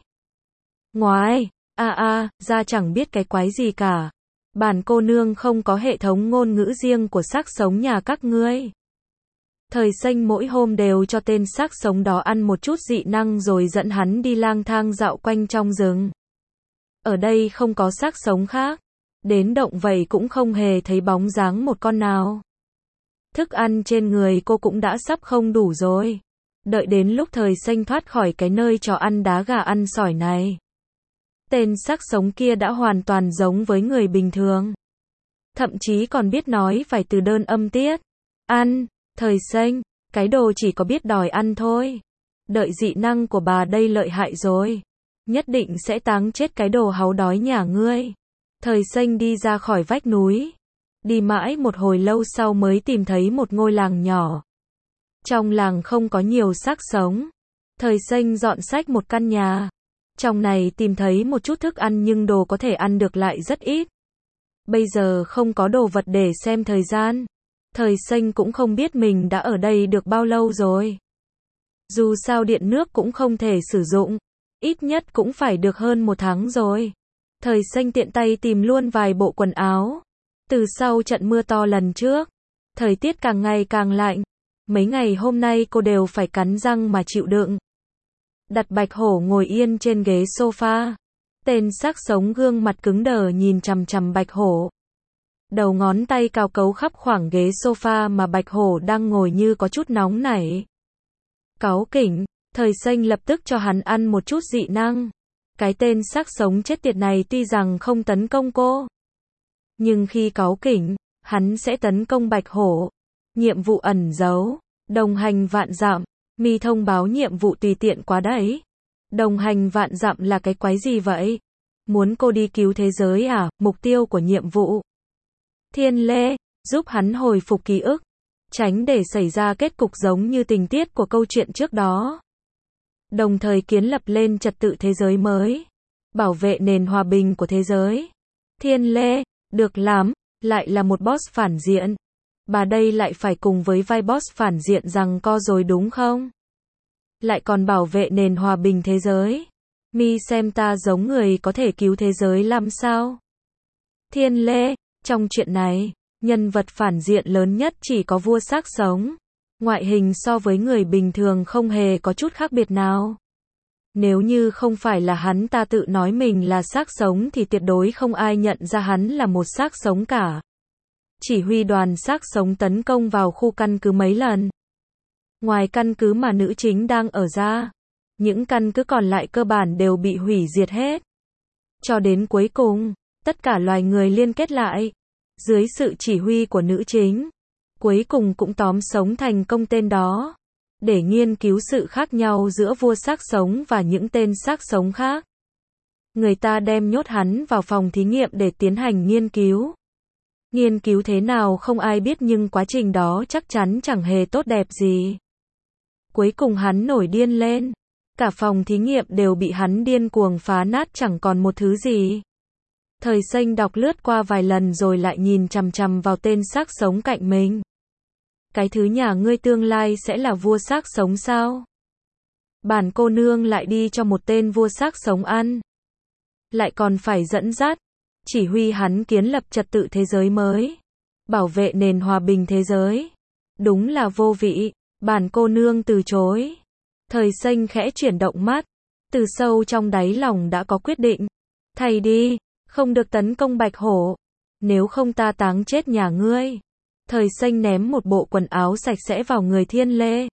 S1: Ngoái, a a, ra chẳng biết cái quái gì cả. Bản cô nương không có hệ thống ngôn ngữ riêng của xác sống nhà các ngươi. Thời xanh mỗi hôm đều cho tên xác sống đó ăn một chút dị năng rồi dẫn hắn đi lang thang dạo quanh trong rừng. Ở đây không có xác sống khác. Đến động vậy cũng không hề thấy bóng dáng một con nào. Thức ăn trên người cô cũng đã sắp không đủ rồi. Đợi đến lúc thời xanh thoát khỏi cái nơi trò ăn đá gà ăn sỏi này. Tên xác sống kia đã hoàn toàn giống với người bình thường. Thậm chí còn biết nói vài từ đơn âm tiết. Ăn, thời xanh, cái đồ chỉ có biết đòi ăn thôi. Đợi dị năng của bà đây lợi hại rồi. Nhất định sẽ táng chết cái đồ háu đói nhà ngươi. Thời xanh đi ra khỏi vách núi. Đi mãi một hồi lâu sau mới tìm thấy một ngôi làng nhỏ. Trong làng không có nhiều xác sống. Thời xanh dọn xách một căn nhà. Trong này tìm thấy một chút thức ăn nhưng đồ có thể ăn được lại rất ít. Bây giờ không có đồ vật để xem thời gian. Thời xanh cũng không biết mình đã ở đây được bao lâu rồi. Dù sao điện nước cũng không thể sử dụng. Ít nhất cũng phải được hơn một tháng rồi. Thời xanh tiện tay tìm luôn vài bộ quần áo. Từ sau trận mưa to lần trước, thời tiết càng ngày càng lạnh. Mấy ngày hôm nay cô đều phải cắn răng mà chịu đựng. Đặt Bạch Hổ ngồi yên trên ghế sofa. Tên xác sống gương mặt cứng đờ nhìn chằm chằm Bạch Hổ. Đầu ngón tay cào cấu khắp khoảng ghế sofa mà Bạch Hổ đang ngồi như có chút nóng nảy. Cáu kỉnh, Thời Xanh lập tức cho hắn ăn một chút dị năng. Cái tên xác sống chết tiệt này tuy rằng không tấn công cô, nhưng khi cáu kỉnh, hắn sẽ tấn công Bạch Hổ. Nhiệm vụ ẩn giấu, đồng hành vạn dặm, mi thông báo nhiệm vụ tùy tiện quá đấy. Đồng hành vạn dặm là cái quái gì vậy? Muốn cô đi cứu thế giới à? Mục tiêu của nhiệm vụ. Thiên Lê, giúp hắn hồi phục ký ức, tránh để xảy ra kết cục giống như tình tiết của câu chuyện trước đó. Đồng thời kiến lập lên trật tự thế giới mới, bảo vệ nền hòa bình của thế giới. Thiên Lê, được lắm, lại là một boss phản diện. Bà đây lại phải cùng với vai boss phản diện giằng co rồi đúng không? Lại còn bảo vệ nền hòa bình thế giới. Mi xem ta giống người có thể cứu thế giới làm sao? Thiên Lê, trong chuyện này, nhân vật phản diện lớn nhất chỉ có vua xác sống. Ngoại hình so với người bình thường không hề có chút khác biệt nào. Nếu như không phải là hắn ta tự nói mình là xác sống thì tuyệt đối không ai nhận ra hắn là một xác sống cả. Chỉ huy đoàn xác sống tấn công vào khu căn cứ mấy lần. Ngoài căn cứ mà nữ chính đang ở ra, những căn cứ còn lại cơ bản đều bị hủy diệt hết. Cho đến cuối cùng, tất cả loài người liên kết lại, dưới sự chỉ huy của nữ chính, cuối cùng cũng tóm sống thành công tên đó, để nghiên cứu sự khác nhau giữa vua xác sống và những tên xác sống khác. Người ta đem nhốt hắn vào phòng thí nghiệm để tiến hành nghiên cứu. Nghiên cứu thế nào không ai biết nhưng quá trình đó chắc chắn chẳng hề tốt đẹp gì. Cuối cùng hắn nổi điên lên. Cả phòng thí nghiệm đều bị hắn điên cuồng phá nát chẳng còn một thứ gì. Thời Xanh đọc lướt qua vài lần rồi lại nhìn chằm chằm vào tên xác sống cạnh mình. Cái thứ nhà ngươi tương lai sẽ là vua xác sống sao? Bản cô nương lại đi cho một tên vua xác sống ăn. Lại còn phải dẫn dắt, chỉ huy hắn kiến lập trật tự thế giới mới, bảo vệ nền hòa bình thế giới. Đúng là vô vị, bản cô nương từ chối. Thời Xanh khẽ chuyển động mắt, từ sâu trong đáy lòng đã có quyết định. Thầy đi, không được tấn công Bạch Hổ, nếu không ta táng chết nhà ngươi. Thời Xanh ném một bộ quần áo sạch sẽ vào người Thiên Lê.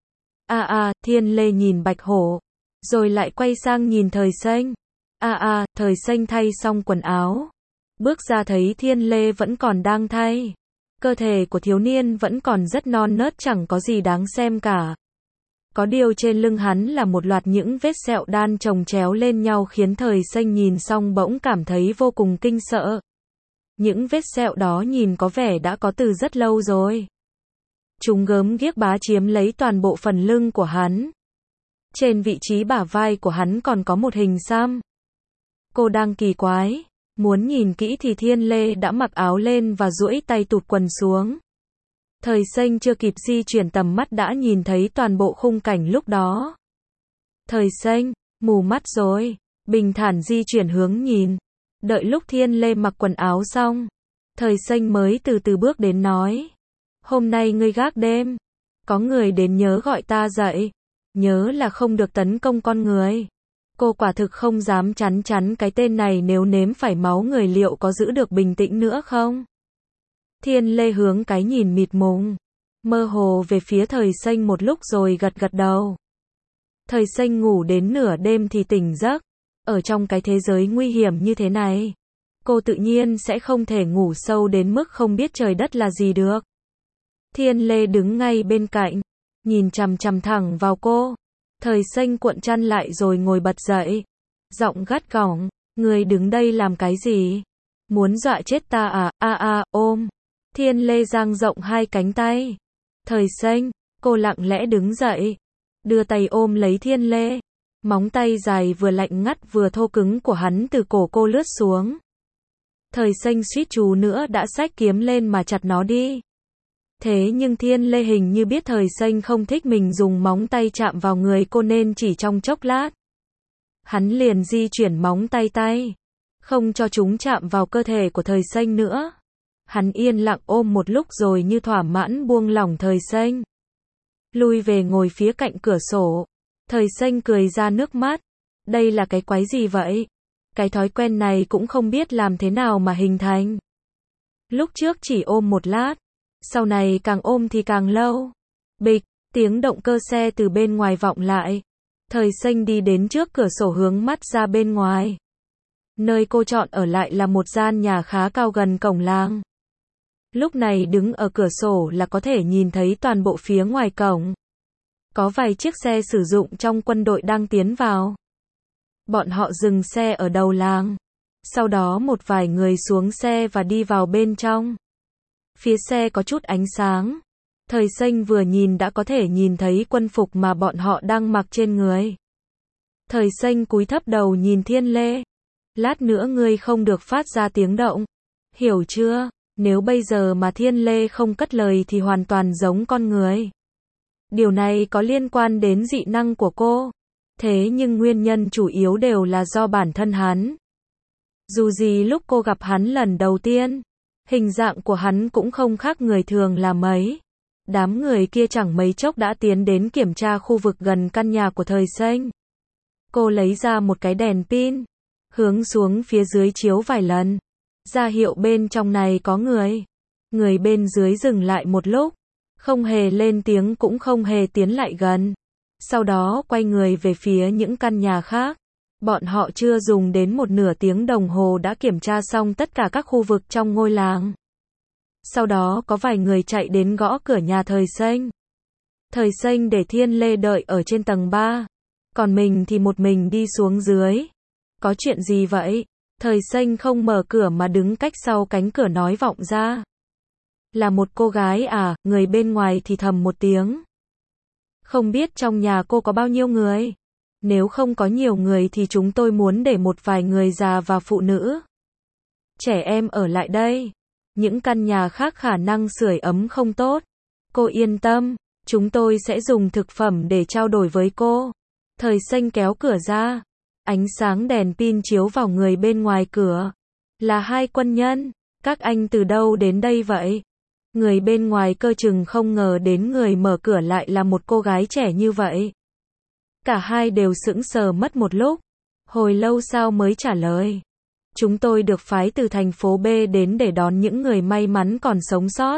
S1: A à, a, à, Thiên Lê nhìn Bạch Hổ, rồi lại quay sang nhìn Thời Xanh. A à, a, à, Thời Xanh thay xong quần áo, bước ra thấy Thiên Lê vẫn còn đang thay. Cơ thể của thiếu niên vẫn còn rất non nớt chẳng có gì đáng xem cả. Có điều trên lưng hắn là một loạt những vết sẹo đan chồng chéo lên nhau khiến Thời Xanh nhìn xong bỗng cảm thấy vô cùng kinh sợ. Những vết sẹo đó nhìn có vẻ đã có từ rất lâu rồi. Chúng gớm ghiếc bá chiếm lấy toàn bộ phần lưng của hắn. Trên vị trí bả vai của hắn còn có một hình xăm. Cô đang kỳ quái, muốn nhìn kỹ thì Thiên Lê đã mặc áo lên và duỗi tay tụt quần xuống. Thời Xanh chưa kịp di chuyển tầm mắt đã nhìn thấy toàn bộ khung cảnh lúc đó. Thời Xanh, mù mắt rồi, bình thản di chuyển hướng nhìn. Đợi lúc Thiên Lê mặc quần áo xong, Thời Xanh mới từ từ bước đến nói. Hôm nay ngươi gác đêm, có người đến nhớ gọi ta dậy, nhớ là không được tấn công con người. Cô quả thực không dám chắn chắn cái tên này nếu nếm phải máu người liệu có giữ được bình tĩnh nữa không? Thiên Lê hướng cái nhìn mịt mùng, mơ hồ về phía Thời Xanh một lúc rồi gật gật đầu. Thời Xanh ngủ đến nửa đêm thì tỉnh giấc. Ở trong cái thế giới nguy hiểm như thế này, cô tự nhiên sẽ không thể ngủ sâu đến mức không biết trời đất là gì được. Thiên Lê đứng ngay bên cạnh, nhìn chằm chằm thẳng vào cô. Thời Xanh cuộn chăn lại rồi ngồi bật dậy. Giọng gắt gỏng, người đứng đây làm cái gì? Muốn dọa chết ta à? A à, a, à, ôm. Thiên Lê dang rộng hai cánh tay. Thời Xanh, cô lặng lẽ đứng dậy, đưa tay ôm lấy Thiên Lê. Móng tay dài vừa lạnh ngắt vừa thô cứng của hắn từ cổ cô lướt xuống. Thời Xanh suýt chút nữa đã xách kiếm lên mà chặt nó đi. Thế nhưng Thiên Lê hình như biết Thời Xanh không thích mình dùng móng tay chạm vào người cô nên chỉ trong chốc lát, hắn liền di chuyển móng tay tay, không cho chúng chạm vào cơ thể của Thời Xanh nữa. Hắn yên lặng ôm một lúc rồi như thỏa mãn buông lỏng Thời Xanh. lui về ngồi phía cạnh cửa sổ. Thời xanh cười ra nước mắt. Đây là cái quái gì vậy? Cái thói quen này cũng không biết làm thế nào mà hình thành. Lúc trước chỉ ôm một lát, sau này càng ôm thì càng lâu. Bịch, tiếng động cơ xe từ bên ngoài vọng lại. Thời xanh đi đến trước cửa sổ hướng mắt ra bên ngoài. Nơi cô chọn ở lại là một gian nhà khá cao gần cổng làng. Lúc này đứng ở cửa sổ là có thể nhìn thấy toàn bộ phía ngoài cổng. Có vài chiếc xe sử dụng trong quân đội đang tiến vào. Bọn họ dừng xe ở đầu làng. Sau đó một vài người xuống xe và đi vào bên trong. Phía xe có chút ánh sáng. Thời xanh vừa nhìn đã có thể nhìn thấy quân phục mà bọn họ đang mặc trên người. Thời xanh cúi thấp đầu nhìn Thiên Lê. Lát nữa ngươi không được phát ra tiếng động. Hiểu chưa? Nếu bây giờ mà Thiên Lê không cất lời thì hoàn toàn giống con người. Điều này có liên quan đến dị năng của cô. Thế nhưng nguyên nhân chủ yếu đều là do bản thân hắn. Dù gì lúc cô gặp hắn lần đầu tiên, hình dạng của hắn cũng không khác người thường là mấy. Đám người kia chẳng mấy chốc đã tiến đến kiểm tra khu vực gần căn nhà của Thời xanh. Cô lấy ra một cái đèn pin, hướng xuống phía dưới chiếu vài lần, ra hiệu bên trong này có người. Người bên dưới dừng lại một lúc, không hề lên tiếng cũng không hề tiến lại gần. Sau đó quay người về phía những căn nhà khác. Bọn họ chưa dùng đến một nửa tiếng đồng hồ đã kiểm tra xong tất cả các khu vực trong ngôi làng. Sau đó có vài người chạy đến gõ cửa nhà Thời xanh. Thời xanh để Thiên Lê đợi ở trên tầng ba. Còn mình thì một mình đi xuống dưới. Có chuyện gì vậy? Thời xanh không mở cửa mà đứng cách sau cánh cửa nói vọng ra. Là một cô gái à, người bên ngoài thì thầm một tiếng. Không biết trong nhà cô có bao nhiêu người? Nếu không có nhiều người thì chúng tôi muốn để một vài người già và phụ nữ, trẻ em ở lại đây. Những căn nhà khác khả năng sưởi ấm không tốt. Cô yên tâm, chúng tôi sẽ dùng thực phẩm để trao đổi với cô. Thời xanh kéo cửa ra. Ánh sáng đèn pin chiếu vào người bên ngoài cửa. Là hai quân nhân. Các anh từ đâu đến đây vậy? Người bên ngoài cơ chừng không ngờ đến người mở cửa lại là một cô gái trẻ như vậy. Cả hai đều sững sờ mất một lúc. Hồi lâu sau mới trả lời. Chúng tôi được phái từ thành phố B đến để đón những người may mắn còn sống sót.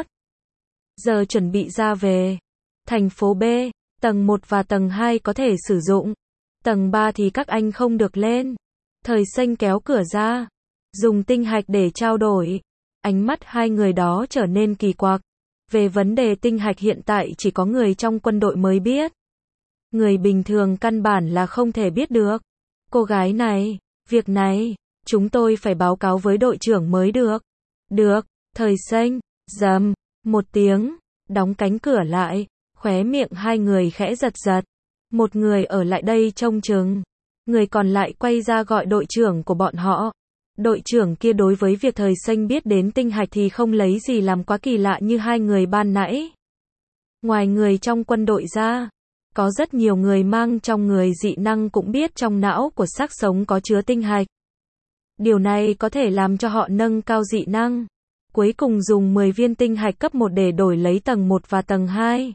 S1: Giờ chuẩn bị ra về. Thành phố B, tầng một và tầng hai có thể sử dụng. Tầng ba thì các anh không được lên. Thời xanh kéo cửa ra. Dùng tinh hạch để trao đổi. Ánh mắt hai người đó trở nên kỳ quặc. Về vấn đề tinh hạch hiện tại chỉ có người trong quân đội mới biết. Người bình thường căn bản là không thể biết được. Cô gái này, việc này, chúng tôi phải báo cáo với đội trưởng mới được. Được, Thời xanh, dầm, một tiếng, đóng cánh cửa lại, khóe miệng hai người khẽ giật giật. Một người ở lại đây trông chừng. Người còn lại quay ra gọi đội trưởng của bọn họ. Đội trưởng kia đối với việc Thời xanh biết đến tinh hạch thì không lấy gì làm quá kỳ lạ như hai người ban nãy. Ngoài người trong quân đội ra, có rất nhiều người mang trong người dị năng cũng biết trong não của xác sống có chứa tinh hạch. Điều này có thể làm cho họ nâng cao dị năng. Cuối cùng dùng mười viên tinh hạch cấp một để đổi lấy tầng một và tầng hai.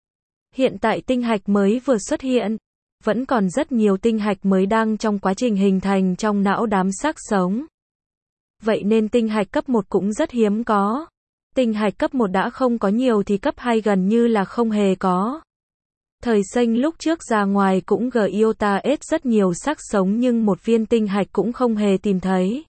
S1: Hiện tại tinh hạch mới vừa xuất hiện. Vẫn còn rất nhiều tinh hạch mới đang trong quá trình hình thành trong não đám xác sống. Vậy nên tinh hạch cấp một cũng rất hiếm có. Tinh hạch cấp một đã không có nhiều thì cấp hai gần như là không hề có. Thời xanh lúc trước ra ngoài cũng giota ết rất nhiều xác sống nhưng một viên tinh hạch cũng không hề tìm thấy.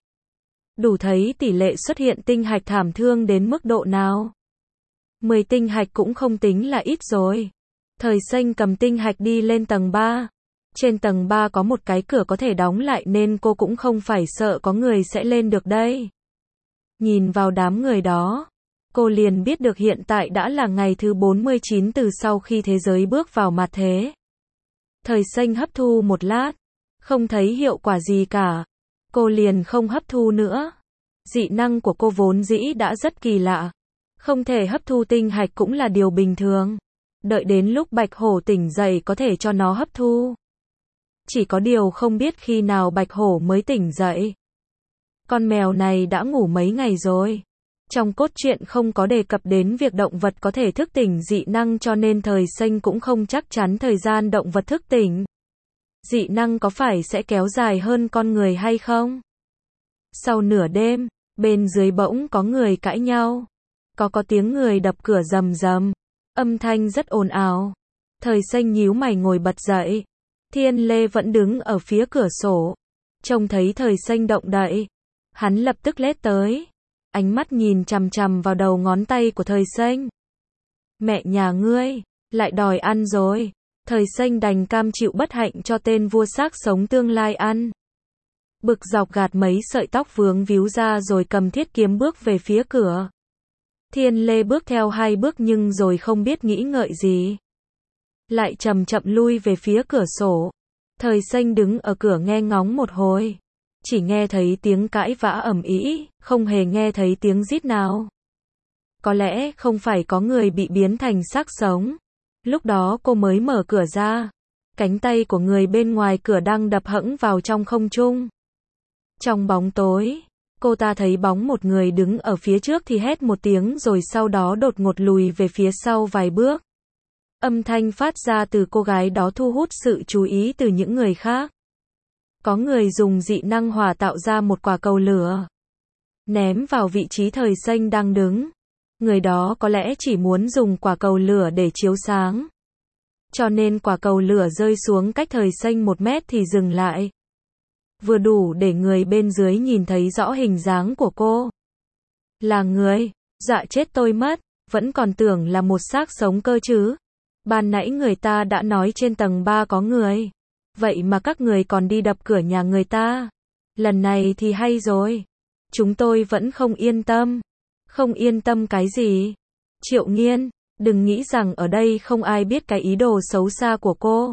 S1: Đủ thấy tỷ lệ xuất hiện tinh hạch thảm thương đến mức độ nào. mười tinh hạch cũng không tính là ít rồi. Thời xanh cầm tinh hạch đi lên tầng ba. Trên tầng ba có một cái cửa có thể đóng lại nên cô cũng không phải sợ có người sẽ lên được đây. Nhìn vào đám người đó, cô liền biết được hiện tại đã là ngày thứ bốn mươi chín từ sau khi thế giới bước vào mặt thế. Thời xanh hấp thu một lát, không thấy hiệu quả gì cả. Cô liền không hấp thu nữa. Dị năng của cô vốn dĩ đã rất kỳ lạ. Không thể hấp thu tinh hạch cũng là điều bình thường. Đợi đến lúc Bạch Hổ tỉnh dậy có thể cho nó hấp thu. Chỉ có điều không biết khi nào Bạch Hổ mới tỉnh dậy. Con mèo này đã ngủ mấy ngày rồi. Trong cốt truyện không có đề cập đến việc động vật có thể thức tỉnh dị năng cho nên thời xanh cũng không chắc chắn thời gian động vật thức tỉnh. Dị năng có phải sẽ kéo dài hơn con người hay không? Sau nửa đêm, bên dưới bỗng có người cãi nhau. Có có tiếng người đập cửa rầm rầm. Âm thanh rất ồn ào. Thời xanh nhíu mày ngồi bật dậy. Thiên Lê vẫn đứng ở phía cửa sổ. Trông thấy thời xanh động đậy. Hắn lập tức lết tới. Ánh mắt nhìn chằm chằm vào đầu ngón tay của thời xanh. Mẹ nhà ngươi, lại đòi ăn rồi. Thời xanh đành cam chịu bất hạnh cho tên vua xác sống tương lai ăn. Bực dọc gạt mấy sợi tóc vướng víu ra rồi cầm thiết kiếm bước về phía cửa. Thiên Lê bước theo hai bước nhưng rồi không biết nghĩ ngợi gì. Lại chậm chậm lui về phía cửa sổ. Thời xanh đứng ở cửa nghe ngóng một hồi. Chỉ nghe thấy tiếng cãi vã ầm ĩ, không hề nghe thấy tiếng rít nào. Có lẽ không phải có người bị biến thành xác sống. Lúc đó cô mới mở cửa ra. Cánh tay của người bên ngoài cửa đang đập hẫng vào trong không trung. Trong bóng tối, cô ta thấy bóng một người đứng ở phía trước thì hét một tiếng rồi sau đó đột ngột lùi về phía sau vài bước. Âm thanh phát ra từ cô gái đó thu hút sự chú ý từ những người khác. Có người dùng dị năng hỏa tạo ra một quả cầu lửa. Ném vào vị trí thời xanh đang đứng. Người đó có lẽ chỉ muốn dùng quả cầu lửa để chiếu sáng. Cho nên quả cầu lửa rơi xuống cách thời xanh một mét thì dừng lại. Vừa đủ để người bên dưới nhìn thấy rõ hình dáng của cô. Là người, dọa chết tôi mất, vẫn còn tưởng là một xác sống cơ chứ. Ban nãy người ta đã nói trên tầng ba có người. Vậy mà các người còn đi đập cửa nhà người ta. Lần này thì hay rồi. Chúng tôi vẫn không yên tâm. Không yên tâm cái gì? Triệu Nghiên, đừng nghĩ rằng ở đây không ai biết cái ý đồ xấu xa của cô.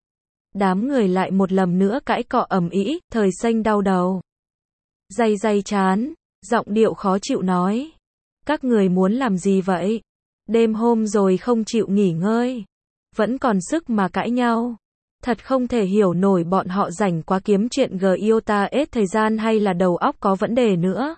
S1: Đám người lại một lần nữa cãi cọ ầm ĩ, thời xanh đau đầu. Day day chán, giọng điệu khó chịu nói. Các người muốn làm gì vậy? Đêm hôm rồi không chịu nghỉ ngơi. Vẫn còn sức mà cãi nhau. Thật không thể hiểu nổi bọn họ rảnh quá kiếm chuyện g i o t a hết thời gian hay là đầu óc có vấn đề nữa.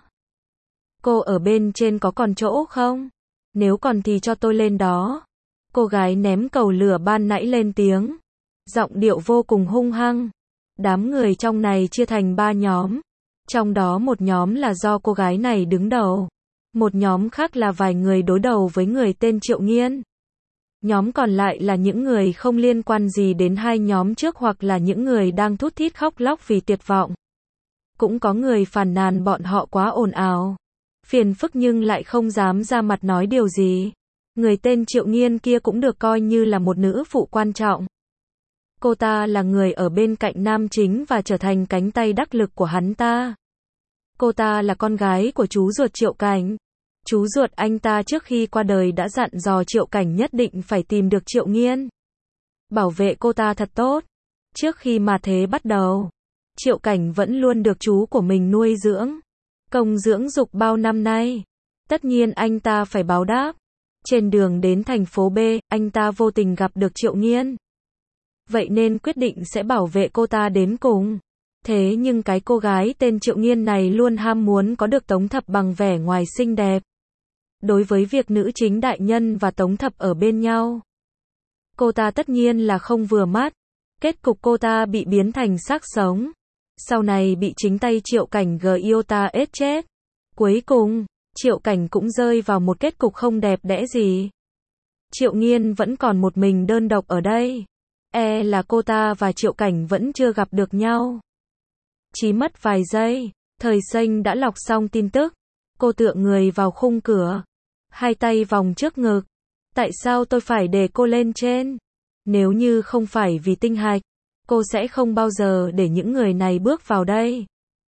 S1: Cô ở bên trên có còn chỗ không? Nếu còn thì cho tôi lên đó. Cô gái ném cầu lửa ban nãy lên tiếng. Giọng điệu vô cùng hung hăng. Đám người trong này chia thành ba nhóm. Trong đó một nhóm là do cô gái này đứng đầu. Một nhóm khác là vài người đối đầu với người tên Triệu Nghiên. Nhóm còn lại là những người không liên quan gì đến hai nhóm trước hoặc là những người đang thút thít khóc lóc vì tuyệt vọng. Cũng có người phàn nàn bọn họ quá ồn ào. Phiền phức nhưng lại không dám ra mặt nói điều gì. Người tên Triệu Nghiên kia cũng được coi như là một nữ phụ quan trọng. Cô ta là người ở bên cạnh nam chính và trở thành cánh tay đắc lực của hắn ta. Cô ta là con gái của chú ruột Triệu Cảnh. Chú ruột anh ta trước khi qua đời đã dặn dò Triệu Cảnh nhất định phải tìm được Triệu Nghiên. Bảo vệ cô ta thật tốt. Trước khi mà thế bắt đầu, Triệu Cảnh vẫn luôn được chú của mình nuôi dưỡng. Công dưỡng dục bao năm nay. Tất nhiên anh ta phải báo đáp. Trên đường đến thành phố B, anh ta vô tình gặp được Triệu Nghiên. Vậy nên quyết định sẽ bảo vệ cô ta đến cùng. Thế nhưng cái cô gái tên Triệu Nghiên này luôn ham muốn có được Tống Thập bằng vẻ ngoài xinh đẹp. Đối với việc nữ chính đại nhân và Tống Thập ở bên nhau, cô ta tất nhiên là không vừa mắt. Kết cục cô ta bị biến thành xác sống. Sau này bị chính tay Triệu Cảnh g i o t a ết chết. Cuối cùng, Triệu Cảnh cũng rơi vào một kết cục không đẹp đẽ gì. Triệu Nghiên vẫn còn một mình đơn độc ở đây. E là cô ta và Triệu Cảnh vẫn chưa gặp được nhau. Chỉ mất vài giây, thời xanh đã lọc xong tin tức. Cô tựa người vào khung cửa. Hai tay vòng trước ngực. Tại sao tôi phải để cô lên trên? Nếu như không phải vì tinh hạch, cô sẽ không bao giờ để những người này bước vào đây.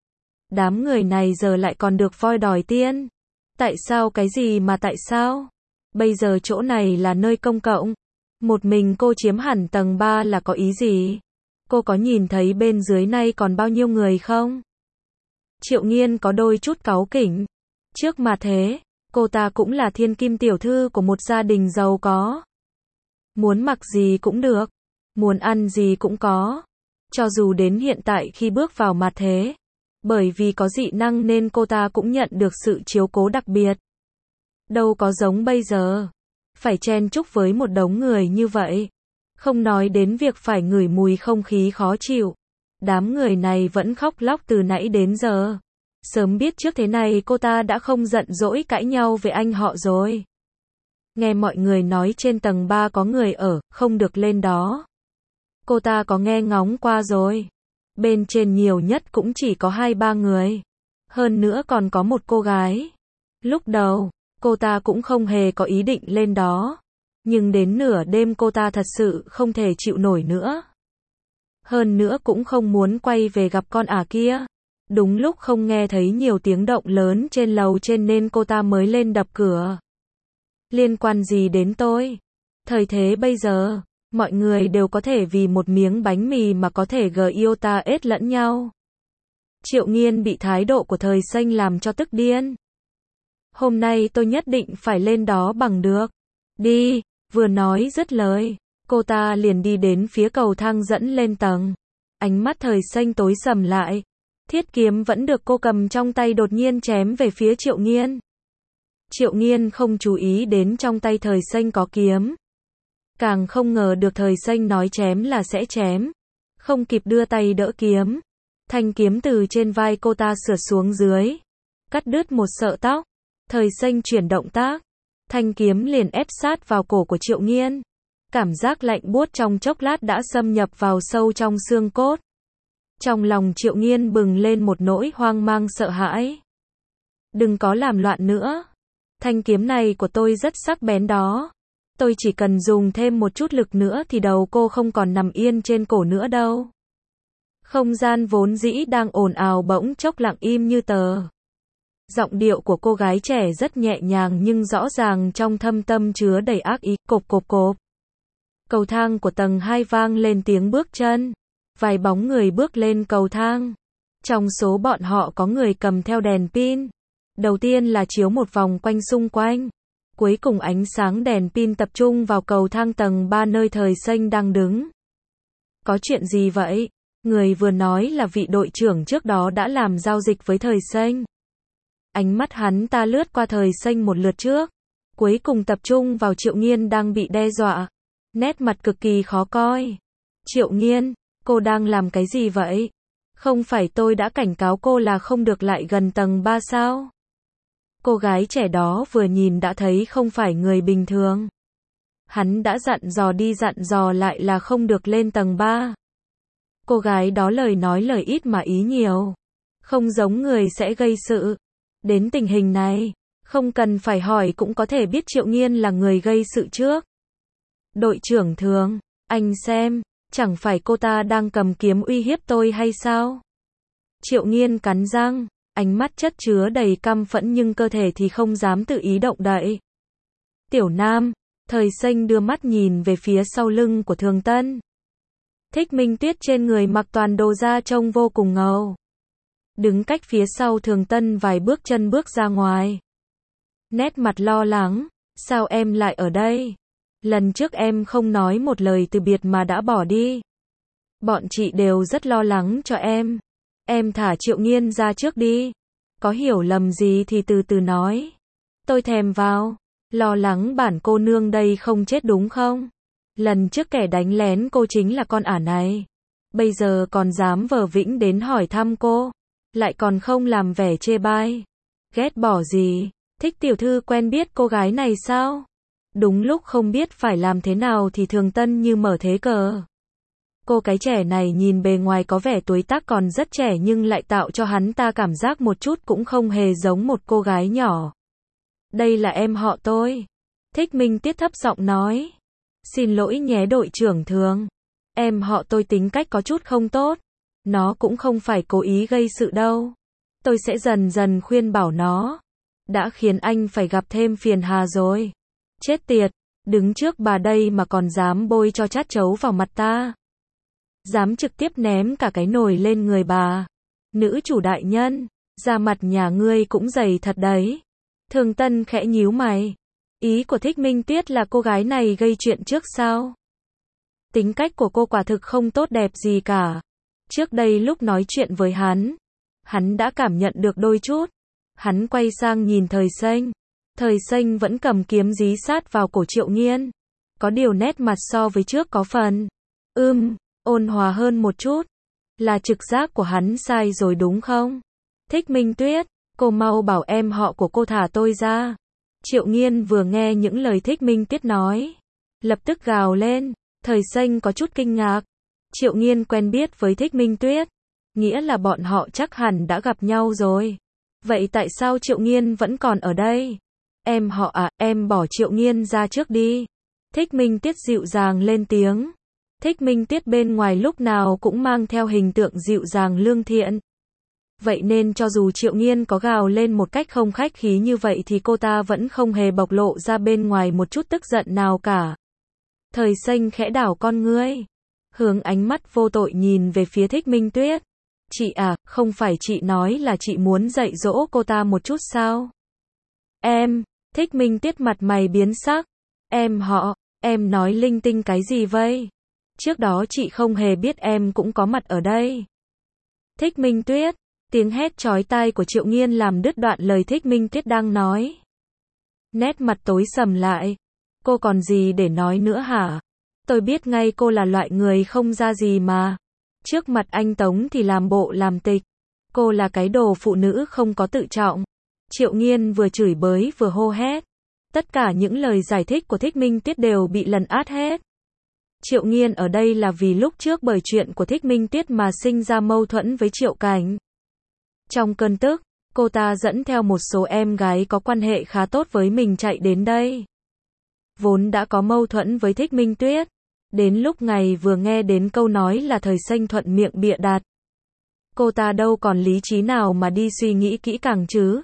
S1: Đám người này giờ lại còn được voi đòi tiên. Tại sao cái gì mà tại sao? Bây giờ chỗ này là nơi công cộng. Một mình cô chiếm hẳn tầng ba là có ý gì? Cô có nhìn thấy bên dưới này còn bao nhiêu người không? Triệu Nghiên có đôi chút cáu kỉnh. Trước mà thế, cô ta cũng là thiên kim tiểu thư của một gia đình giàu có. Muốn mặc gì cũng được. Muốn ăn gì cũng có. Cho dù đến hiện tại khi bước vào mặt thế. Bởi vì có dị năng nên cô ta cũng nhận được sự chiếu cố đặc biệt. Đâu có giống bây giờ. Phải chen chúc với một đống người như vậy. Không nói đến việc phải ngửi mùi không khí khó chịu. Đám người này vẫn khóc lóc từ nãy đến giờ. Sớm biết trước thế này cô ta đã không giận dỗi cãi nhau với anh họ rồi. Nghe mọi người nói trên tầng ba có người ở, không được lên đó. Cô ta có nghe ngóng qua rồi. Bên trên nhiều nhất cũng chỉ có hai ba người. Hơn nữa còn có một cô gái. Lúc đầu, cô ta cũng không hề có ý định lên đó. Nhưng đến nửa đêm cô ta thật sự không thể chịu nổi nữa. Hơn nữa cũng không muốn quay về gặp con ả kia. Đúng lúc không nghe thấy nhiều tiếng động lớn trên lầu trên nên cô ta mới lên đập cửa. Liên quan gì đến tôi? Thời thế bây giờ, mọi người đều có thể vì một miếng bánh mì mà có thể gờ yêu ta ết lẫn nhau. Triệu Nghiên bị thái độ của Thời Xanh làm cho tức điên. Hôm nay tôi nhất định phải lên đó bằng được. Đi, vừa nói dứt lời, cô ta liền đi đến phía cầu thang dẫn lên tầng. Ánh mắt Thời Xanh tối sầm lại. Thiết kiếm vẫn được cô cầm trong tay đột nhiên chém về phía Triệu Nghiên. Triệu Nghiên không chú ý đến trong tay Thời Xanh có kiếm. Càng không ngờ được Thời Xanh nói chém là sẽ chém. Không kịp đưa tay đỡ kiếm. Thanh kiếm từ trên vai cô ta sượt xuống dưới. Cắt đứt một sợi tóc. Thời Xanh chuyển động tác. Thanh kiếm liền ép sát vào cổ của Triệu Nghiên. Cảm giác lạnh buốt trong chốc lát đã xâm nhập vào sâu trong xương cốt. Trong lòng Triệu Nghiên bừng lên một nỗi hoang mang sợ hãi. Đừng có làm loạn nữa. Thanh kiếm này của tôi rất sắc bén đó. Tôi chỉ cần dùng thêm một chút lực nữa thì đầu cô không còn nằm yên trên cổ nữa đâu. Không gian vốn dĩ đang ồn ào bỗng chốc lặng im như tờ. Giọng điệu của cô gái trẻ rất nhẹ nhàng nhưng rõ ràng trong thâm tâm chứa đầy ác ý, cộp cộp cộp. Cầu thang của tầng hai vang lên tiếng bước chân. Vài bóng người bước lên cầu thang. Trong số bọn họ có người cầm theo đèn pin. Đầu tiên là chiếu một vòng quanh xung quanh. Cuối cùng ánh sáng đèn pin tập trung vào cầu thang tầng ba nơi Thời Xanh đang đứng. Có chuyện gì vậy? Người vừa nói là vị đội trưởng trước đó đã làm giao dịch với Thời Xanh. Ánh mắt hắn ta lướt qua Thời Xanh một lượt trước. Cuối cùng tập trung vào Triệu Nghiên đang bị đe dọa. Nét mặt cực kỳ khó coi. Triệu Nghiên, cô đang làm cái gì vậy? Không phải tôi đã cảnh cáo cô là không được lại gần tầng ba sao? Cô gái trẻ đó vừa nhìn đã thấy không phải người bình thường. Hắn đã dặn dò đi dặn dò lại là không được lên tầng ba. Cô gái đó lời nói lời ít mà ý nhiều. Không giống người sẽ gây sự. Đến tình hình này, không cần phải hỏi cũng có thể biết Triệu Nghiên là người gây sự trước. Đội trưởng Thường, anh xem, chẳng phải cô ta đang cầm kiếm uy hiếp tôi hay sao? Triệu Nghiên cắn răng, ánh mắt chất chứa đầy căm phẫn nhưng cơ thể thì không dám tự ý động đậy. Tiểu Nam, Thời Xanh đưa mắt nhìn về phía sau lưng của Thường Tân. Thích Minh Tuyết trên người mặc toàn đồ da trông vô cùng ngầu. Đứng cách phía sau Thường Tân vài bước chân bước ra ngoài. Nét mặt lo lắng, sao em lại ở đây? Lần trước em không nói một lời từ biệt mà đã bỏ đi. Bọn chị đều rất lo lắng cho em. Em thả Triệu Nghiên ra trước đi. Có hiểu lầm gì thì từ từ nói. Tôi thèm vào. Lo lắng bản cô nương đây không chết đúng không? Lần trước kẻ đánh lén cô chính là con ả này. Bây giờ còn dám vờ vĩnh đến hỏi thăm cô. Lại còn không làm vẻ chê bai. Ghét bỏ gì? Thích tiểu thư quen biết cô gái này sao? Đúng lúc không biết phải làm thế nào thì Thường Tân như mở thế cờ. Cô cái trẻ này nhìn bề ngoài có vẻ tuổi tác còn rất trẻ nhưng lại tạo cho hắn ta cảm giác một chút cũng không hề giống một cô gái nhỏ. Đây là em họ tôi. Thích Minh Tuyết thấp giọng nói. Xin lỗi nhé đội trưởng Thường. Em họ tôi tính cách có chút không tốt. Nó cũng không phải cố ý gây sự đâu. Tôi sẽ dần dần khuyên bảo nó. Đã khiến anh phải gặp thêm phiền hà rồi. Chết tiệt, đứng trước bà đây mà còn dám bôi cho chát chấu vào mặt ta. Dám trực tiếp ném cả cái nồi lên người bà. Nữ chủ đại nhân, da mặt nhà ngươi cũng dày thật đấy. Thường Tân khẽ nhíu mày. Ý của Thích Minh Tuyết là cô gái này gây chuyện trước sao? Tính cách của cô quả thực không tốt đẹp gì cả. Trước đây lúc nói chuyện với hắn, hắn đã cảm nhận được đôi chút. Hắn quay sang nhìn Thời Xanh. Thời xanh vẫn cầm kiếm dí sát vào cổ Triệu Nghiên. Có điều nét mặt so với trước có phần, ưm, ôn hòa hơn một chút. Là trực giác của hắn sai rồi đúng không? Thích Minh Tuyết, cô mau bảo em họ của cô thả tôi ra. Triệu Nghiên vừa nghe những lời Thích Minh Tuyết nói, lập tức gào lên. Thời xanh có chút kinh ngạc. Triệu Nghiên quen biết với Thích Minh Tuyết, nghĩa là bọn họ chắc hẳn đã gặp nhau rồi. Vậy tại sao Triệu Nghiên vẫn còn ở đây? Em họ à, em bỏ Triệu Nghiên ra trước đi. Thích Minh Tuyết dịu dàng lên tiếng. Thích Minh Tuyết bên ngoài lúc nào cũng mang theo hình tượng dịu dàng lương thiện. Vậy nên cho dù Triệu Nghiên có gào lên một cách không khách khí như vậy thì cô ta vẫn không hề bộc lộ ra bên ngoài một chút tức giận nào cả. Thời xanh khẽ đảo con ngươi, hướng ánh mắt vô tội nhìn về phía Thích Minh Tuyết. Chị à, không phải chị nói là chị muốn dạy dỗ cô ta một chút sao? Em, Thích Minh Tuyết mặt mày biến sắc. Em họ, em nói linh tinh cái gì vậy? Trước đó chị không hề biết em cũng có mặt ở đây. Thích Minh Tuyết, tiếng hét chói tai của Triệu Nghiên làm đứt đoạn lời Thích Minh Tuyết đang nói. Nét mặt tối sầm lại. Cô còn gì để nói nữa hả? Tôi biết ngay cô là loại người không ra gì mà. Trước mặt anh Tống thì làm bộ làm tịch. Cô là cái đồ phụ nữ không có tự trọng. Triệu Nghiên vừa chửi bới vừa hô hét. Tất cả những lời giải thích của Thích Minh Tuyết đều bị lấn át hết. Triệu Nghiên ở đây là vì lúc trước bởi chuyện của Thích Minh Tuyết mà sinh ra mâu thuẫn với Triệu Cảnh. Trong cơn tức, cô ta dẫn theo một số em gái có quan hệ khá tốt với mình chạy đến đây. Vốn đã có mâu thuẫn với Thích Minh Tuyết. Đến lúc ngày vừa nghe đến câu nói là thời xanh thuận miệng bịa đặt. Cô ta đâu còn lý trí nào mà đi suy nghĩ kỹ càng chứ.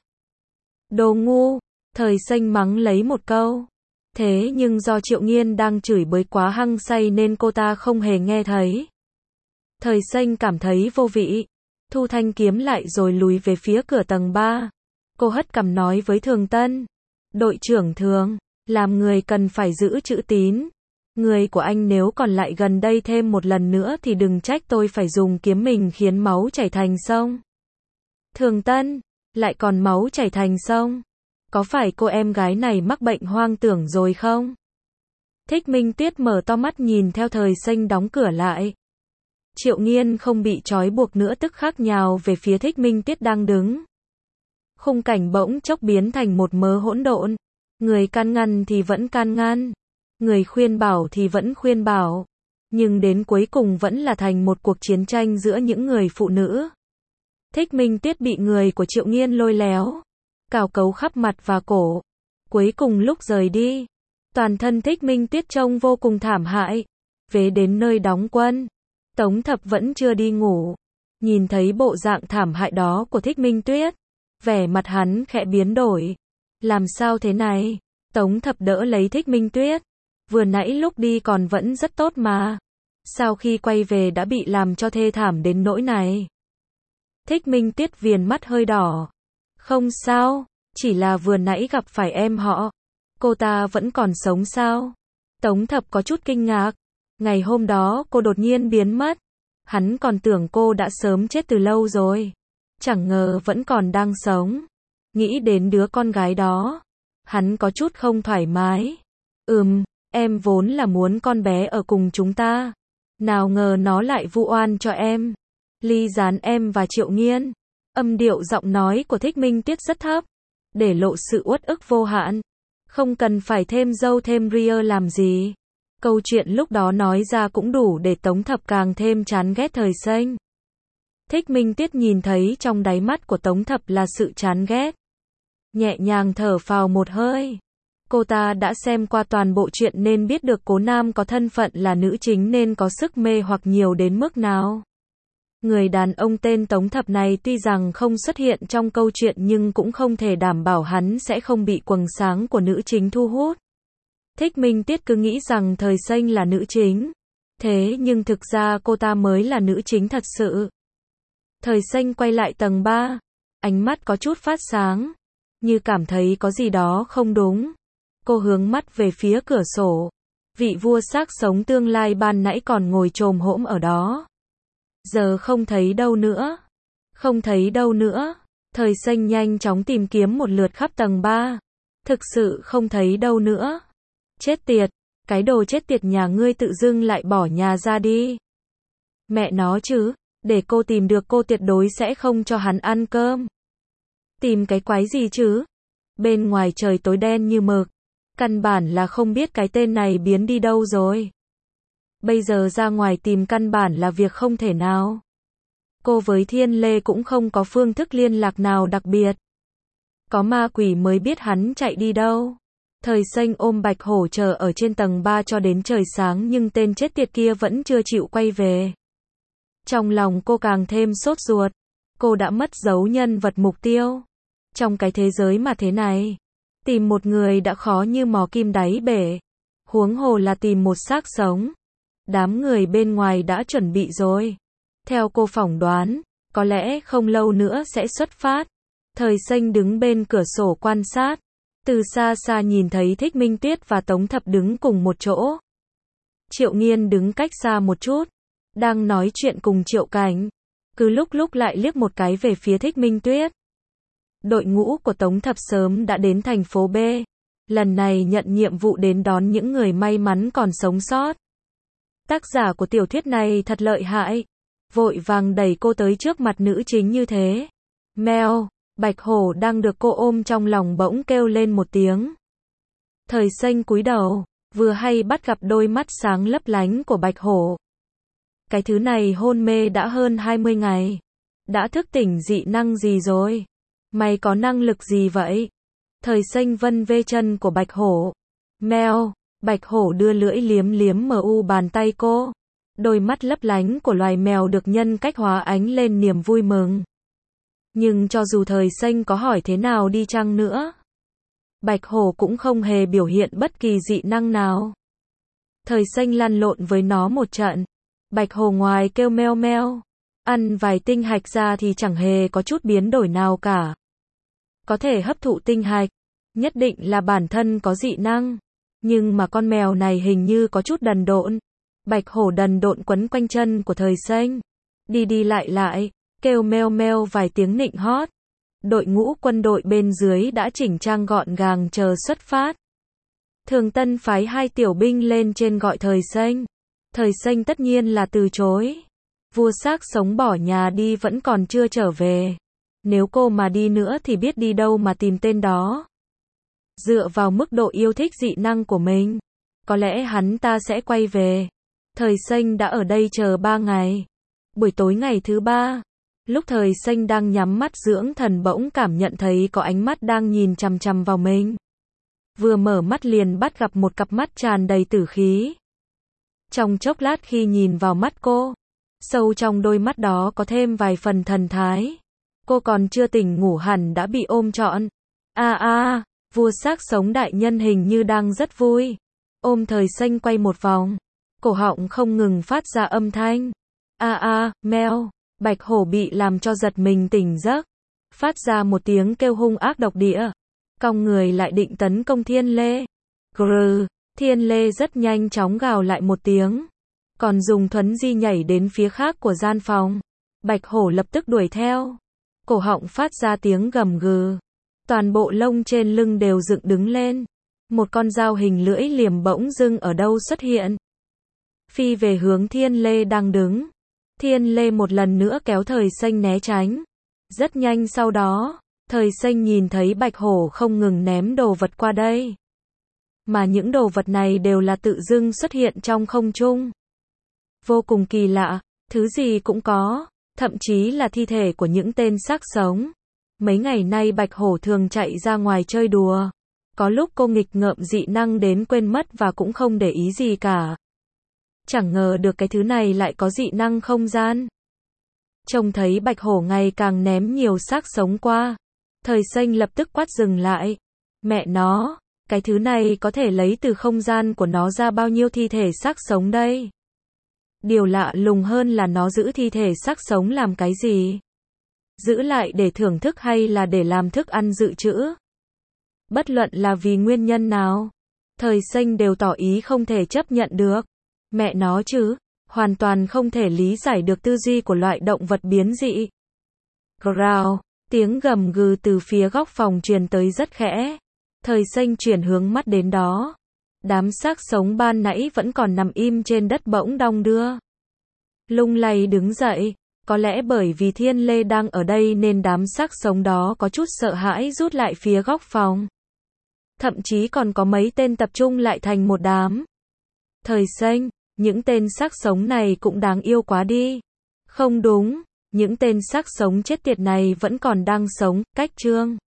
S1: Đồ ngu, thời xanh mắng lấy một câu. Thế nhưng do Triệu Nghiên đang chửi bới quá hăng say nên cô ta không hề nghe thấy. Thời xanh cảm thấy vô vị. Thu thanh kiếm lại rồi lùi về phía cửa tầng ba. Cô hất cằm nói với Thường Tân. Đội trưởng Thường, làm người cần phải giữ chữ tín. Người của anh nếu còn lại gần đây thêm một lần nữa thì đừng trách tôi phải dùng kiếm mình khiến máu chảy thành sông. Thường Tân, lại còn máu chảy thành sông. Có phải cô em gái này mắc bệnh hoang tưởng rồi không? Thích Minh Tuyết mở to mắt nhìn theo thời xanh đóng cửa lại. Triệu Nghiên không bị trói buộc nữa tức khắc nhào về phía Thích Minh Tuyết đang đứng. Khung cảnh bỗng chốc biến thành một mớ hỗn độn. Người can ngăn thì vẫn can ngăn. Người khuyên bảo thì vẫn khuyên bảo. Nhưng đến cuối cùng vẫn là thành một cuộc chiến tranh giữa những người phụ nữ. Thích Minh Tuyết bị người của Triệu Nghiên lôi léo, cào cấu khắp mặt và cổ. Cuối cùng lúc rời đi, toàn thân Thích Minh Tuyết trông vô cùng thảm hại. Về đến nơi đóng quân, Tống Thập vẫn chưa đi ngủ. Nhìn thấy bộ dạng thảm hại đó của Thích Minh Tuyết, vẻ mặt hắn khẽ biến đổi. Làm sao thế này? Tống Thập đỡ lấy Thích Minh Tuyết. Vừa nãy lúc đi còn vẫn rất tốt mà. Sau khi quay về đã bị làm cho thê thảm đến nỗi này. Thích Minh Tuyết viền mắt hơi đỏ. Không sao, chỉ là vừa nãy gặp phải em họ. Cô ta vẫn còn sống sao? Tống Thập có chút kinh ngạc. Ngày hôm đó cô đột nhiên biến mất. Hắn còn tưởng cô đã sớm chết từ lâu rồi. Chẳng ngờ vẫn còn đang sống. Nghĩ đến đứa con gái đó, hắn có chút không thoải mái. Ừm, em vốn là muốn con bé ở cùng chúng ta. Nào ngờ nó lại vu oan cho em. Ly gián em và Triệu Nghiên. Âm điệu giọng nói của Thích Minh Tuyết rất thấp, để lộ sự uất ức vô hạn. Không cần phải thêm dâu thêm ria làm gì. Câu chuyện lúc đó nói ra cũng đủ để Tống Thập càng thêm chán ghét thời xanh. Thích Minh Tuyết nhìn thấy trong đáy mắt của Tống Thập là sự chán ghét. Nhẹ nhàng thở phào một hơi. Cô ta đã xem qua toàn bộ chuyện nên biết được Cố Nam có thân phận là nữ chính nên có sức mê hoặc nhiều đến mức nào. Người đàn ông tên Tống Thập này tuy rằng không xuất hiện trong câu chuyện nhưng cũng không thể đảm bảo hắn sẽ không bị quầng sáng của nữ chính thu hút. Thích Minh Tuyết cứ nghĩ rằng thời xanh là nữ chính. Thế nhưng thực ra cô ta mới là nữ chính thật sự. Thời xanh quay lại tầng ba. Ánh mắt có chút phát sáng. Như cảm thấy có gì đó không đúng. Cô hướng mắt về phía cửa sổ. Vị vua xác sống tương lai ban nãy còn ngồi chồm hổm ở đó. Giờ không thấy đâu nữa. Không thấy đâu nữa. Thời xanh nhanh chóng tìm kiếm một lượt khắp tầng ba. Thực sự không thấy đâu nữa. Chết tiệt, cái đồ chết tiệt nhà ngươi tự dưng lại bỏ nhà ra đi. Mẹ nó chứ, để cô tìm được cô tuyệt đối sẽ không cho hắn ăn cơm. Tìm cái quái gì chứ? Bên ngoài trời tối đen như mực. Căn bản là không biết cái tên này biến đi đâu rồi. Bây giờ ra ngoài tìm căn bản là việc không thể nào. Cô với Thiên Lê cũng không có phương thức liên lạc nào đặc biệt. Có ma quỷ mới biết hắn chạy đi đâu. Thời Xanh ôm Bạch Hổ chờ ở trên tầng ba cho đến trời sáng nhưng tên chết tiệt kia vẫn chưa chịu quay về. Trong lòng cô càng thêm sốt ruột. Cô đã mất dấu nhân vật mục tiêu. Trong cái thế giới mà thế này, tìm một người đã khó như mò kim đáy bể. Huống hồ là tìm một xác sống. Đám người bên ngoài đã chuẩn bị rồi. Theo cô phỏng đoán, có lẽ không lâu nữa sẽ xuất phát. Thời Xanh đứng bên cửa sổ quan sát. Từ xa xa nhìn thấy Thích Minh Tuyết và Tống Thập đứng cùng một chỗ. Triệu Nghiên đứng cách xa một chút. Đang nói chuyện cùng Triệu Cảnh. Cứ lúc lúc lại liếc một cái về phía Thích Minh Tuyết. Đội ngũ của Tống Thập sớm đã đến thành phố B. Lần này nhận nhiệm vụ đến đón những người may mắn còn sống sót. Tác giả của tiểu thuyết này thật lợi hại. Vội vàng đẩy cô tới trước mặt nữ chính như thế. Mèo, Bạch Hổ đang được cô ôm trong lòng bỗng kêu lên một tiếng. Thời Xanh cúi đầu, vừa hay bắt gặp đôi mắt sáng lấp lánh của Bạch Hổ. Cái thứ này hôn mê đã hơn hai mươi ngày. Đã thức tỉnh dị năng gì rồi? Mày có năng lực gì vậy? Thời Xanh vân vê chân của Bạch Hổ. Mèo, Bạch Hổ đưa lưỡi liếm liếm mờ u bàn tay cô. Đôi mắt lấp lánh của loài mèo được nhân cách hóa ánh lên niềm vui mừng. Nhưng cho dù Thời Xanh có hỏi thế nào đi chăng nữa, Bạch Hổ cũng không hề biểu hiện bất kỳ dị năng nào. Thời Xanh lăn lộn với nó một trận. Bạch Hổ ngoài kêu meo meo, ăn vài tinh hạch ra thì chẳng hề có chút biến đổi nào cả. Có thể hấp thụ tinh hạch, nhất định là bản thân có dị năng. Nhưng mà con mèo này hình như có chút đần độn. Bạch Hổ đần độn quấn quanh chân của Thời Xanh. Đi đi lại lại, kêu meo meo vài tiếng nịnh hót. Đội ngũ quân đội bên dưới đã chỉnh trang gọn gàng chờ xuất phát. Thường Tân phái hai tiểu binh lên trên gọi Thời Xanh. Thời Xanh tất nhiên là từ chối. Vua xác sống bỏ nhà đi vẫn còn chưa trở về. Nếu cô mà đi nữa thì biết đi đâu mà tìm tên đó. Dựa vào mức độ yêu thích dị năng của mình, có lẽ hắn ta sẽ quay về. Thời Xanh đã ở đây chờ ba ngày. Buổi tối ngày thứ ba, lúc Thời Xanh đang nhắm mắt dưỡng thần bỗng cảm nhận thấy có ánh mắt đang nhìn chằm chằm vào mình. Vừa mở mắt liền bắt gặp một cặp mắt tràn đầy tử khí. Trong chốc lát khi nhìn vào mắt cô, sâu trong đôi mắt đó có thêm vài phần thần thái. Cô còn chưa tỉnh ngủ hẳn đã bị ôm trọn. A a, vua xác sống đại nhân hình như đang rất vui. Ôm Thời Xanh quay một vòng, cổ họng không ngừng phát ra âm thanh. A a, meo, Bạch Hổ bị làm cho giật mình tỉnh giấc, phát ra một tiếng kêu hung ác độc địa, cong người lại định tấn công Thiên Lê. Grrr, Thiên Lê rất nhanh chóng gào lại một tiếng, còn dùng thuấn di nhảy đến phía khác của gian phòng. Bạch Hổ lập tức đuổi theo, cổ họng phát ra tiếng gầm gừ, toàn bộ lông trên lưng đều dựng đứng lên. Một con dao hình lưỡi liềm bỗng dưng ở đâu xuất hiện, phi về hướng Thiên Lê đang đứng. Thiên Lê một lần nữa kéo Thời Xanh né tránh. Rất nhanh sau đó, Thời Xanh nhìn thấy Bạch Hổ không ngừng ném đồ vật qua đây. Mà những đồ vật này đều là tự dưng xuất hiện trong không trung. Vô cùng kỳ lạ, thứ gì cũng có, thậm chí là thi thể của những tên xác sống. Mấy ngày nay Bạch Hổ thường chạy ra ngoài chơi đùa. Có lúc cô nghịch ngợm dị năng đến quên mất và cũng không để ý gì cả. Chẳng ngờ được cái thứ này lại có dị năng không gian. Trông thấy Bạch Hổ ngày càng ném nhiều xác sống qua. Thời Xanh lập tức quát dừng lại. Mẹ nó, cái thứ này có thể lấy từ không gian của nó ra bao nhiêu thi thể xác sống đây? Điều lạ lùng hơn là nó giữ thi thể xác sống làm cái gì? Giữ lại để thưởng thức hay là để làm thức ăn dự trữ? Bất luận là vì nguyên nhân nào, Thời Xanh đều tỏ ý không thể chấp nhận được. Mẹ nó chứ, hoàn toàn không thể lý giải được tư duy của loại động vật biến dị. Growl, tiếng gầm gừ từ phía góc phòng truyền tới rất khẽ. Thời xanh chuyển hướng mắt đến đó. Đám xác sống ban nãy vẫn còn nằm im trên đất bỗng đong đưa. Lung lay đứng dậy. Có lẽ bởi vì Thiên Lê đang ở đây nên đám xác sống đó có chút sợ hãi rút lại phía góc phòng. Thậm chí còn có mấy tên tập trung lại thành một đám. Thời xanh, những tên xác sống này cũng đáng yêu quá đi. Không đúng, những tên xác sống chết tiệt này vẫn còn đang sống, cách Trương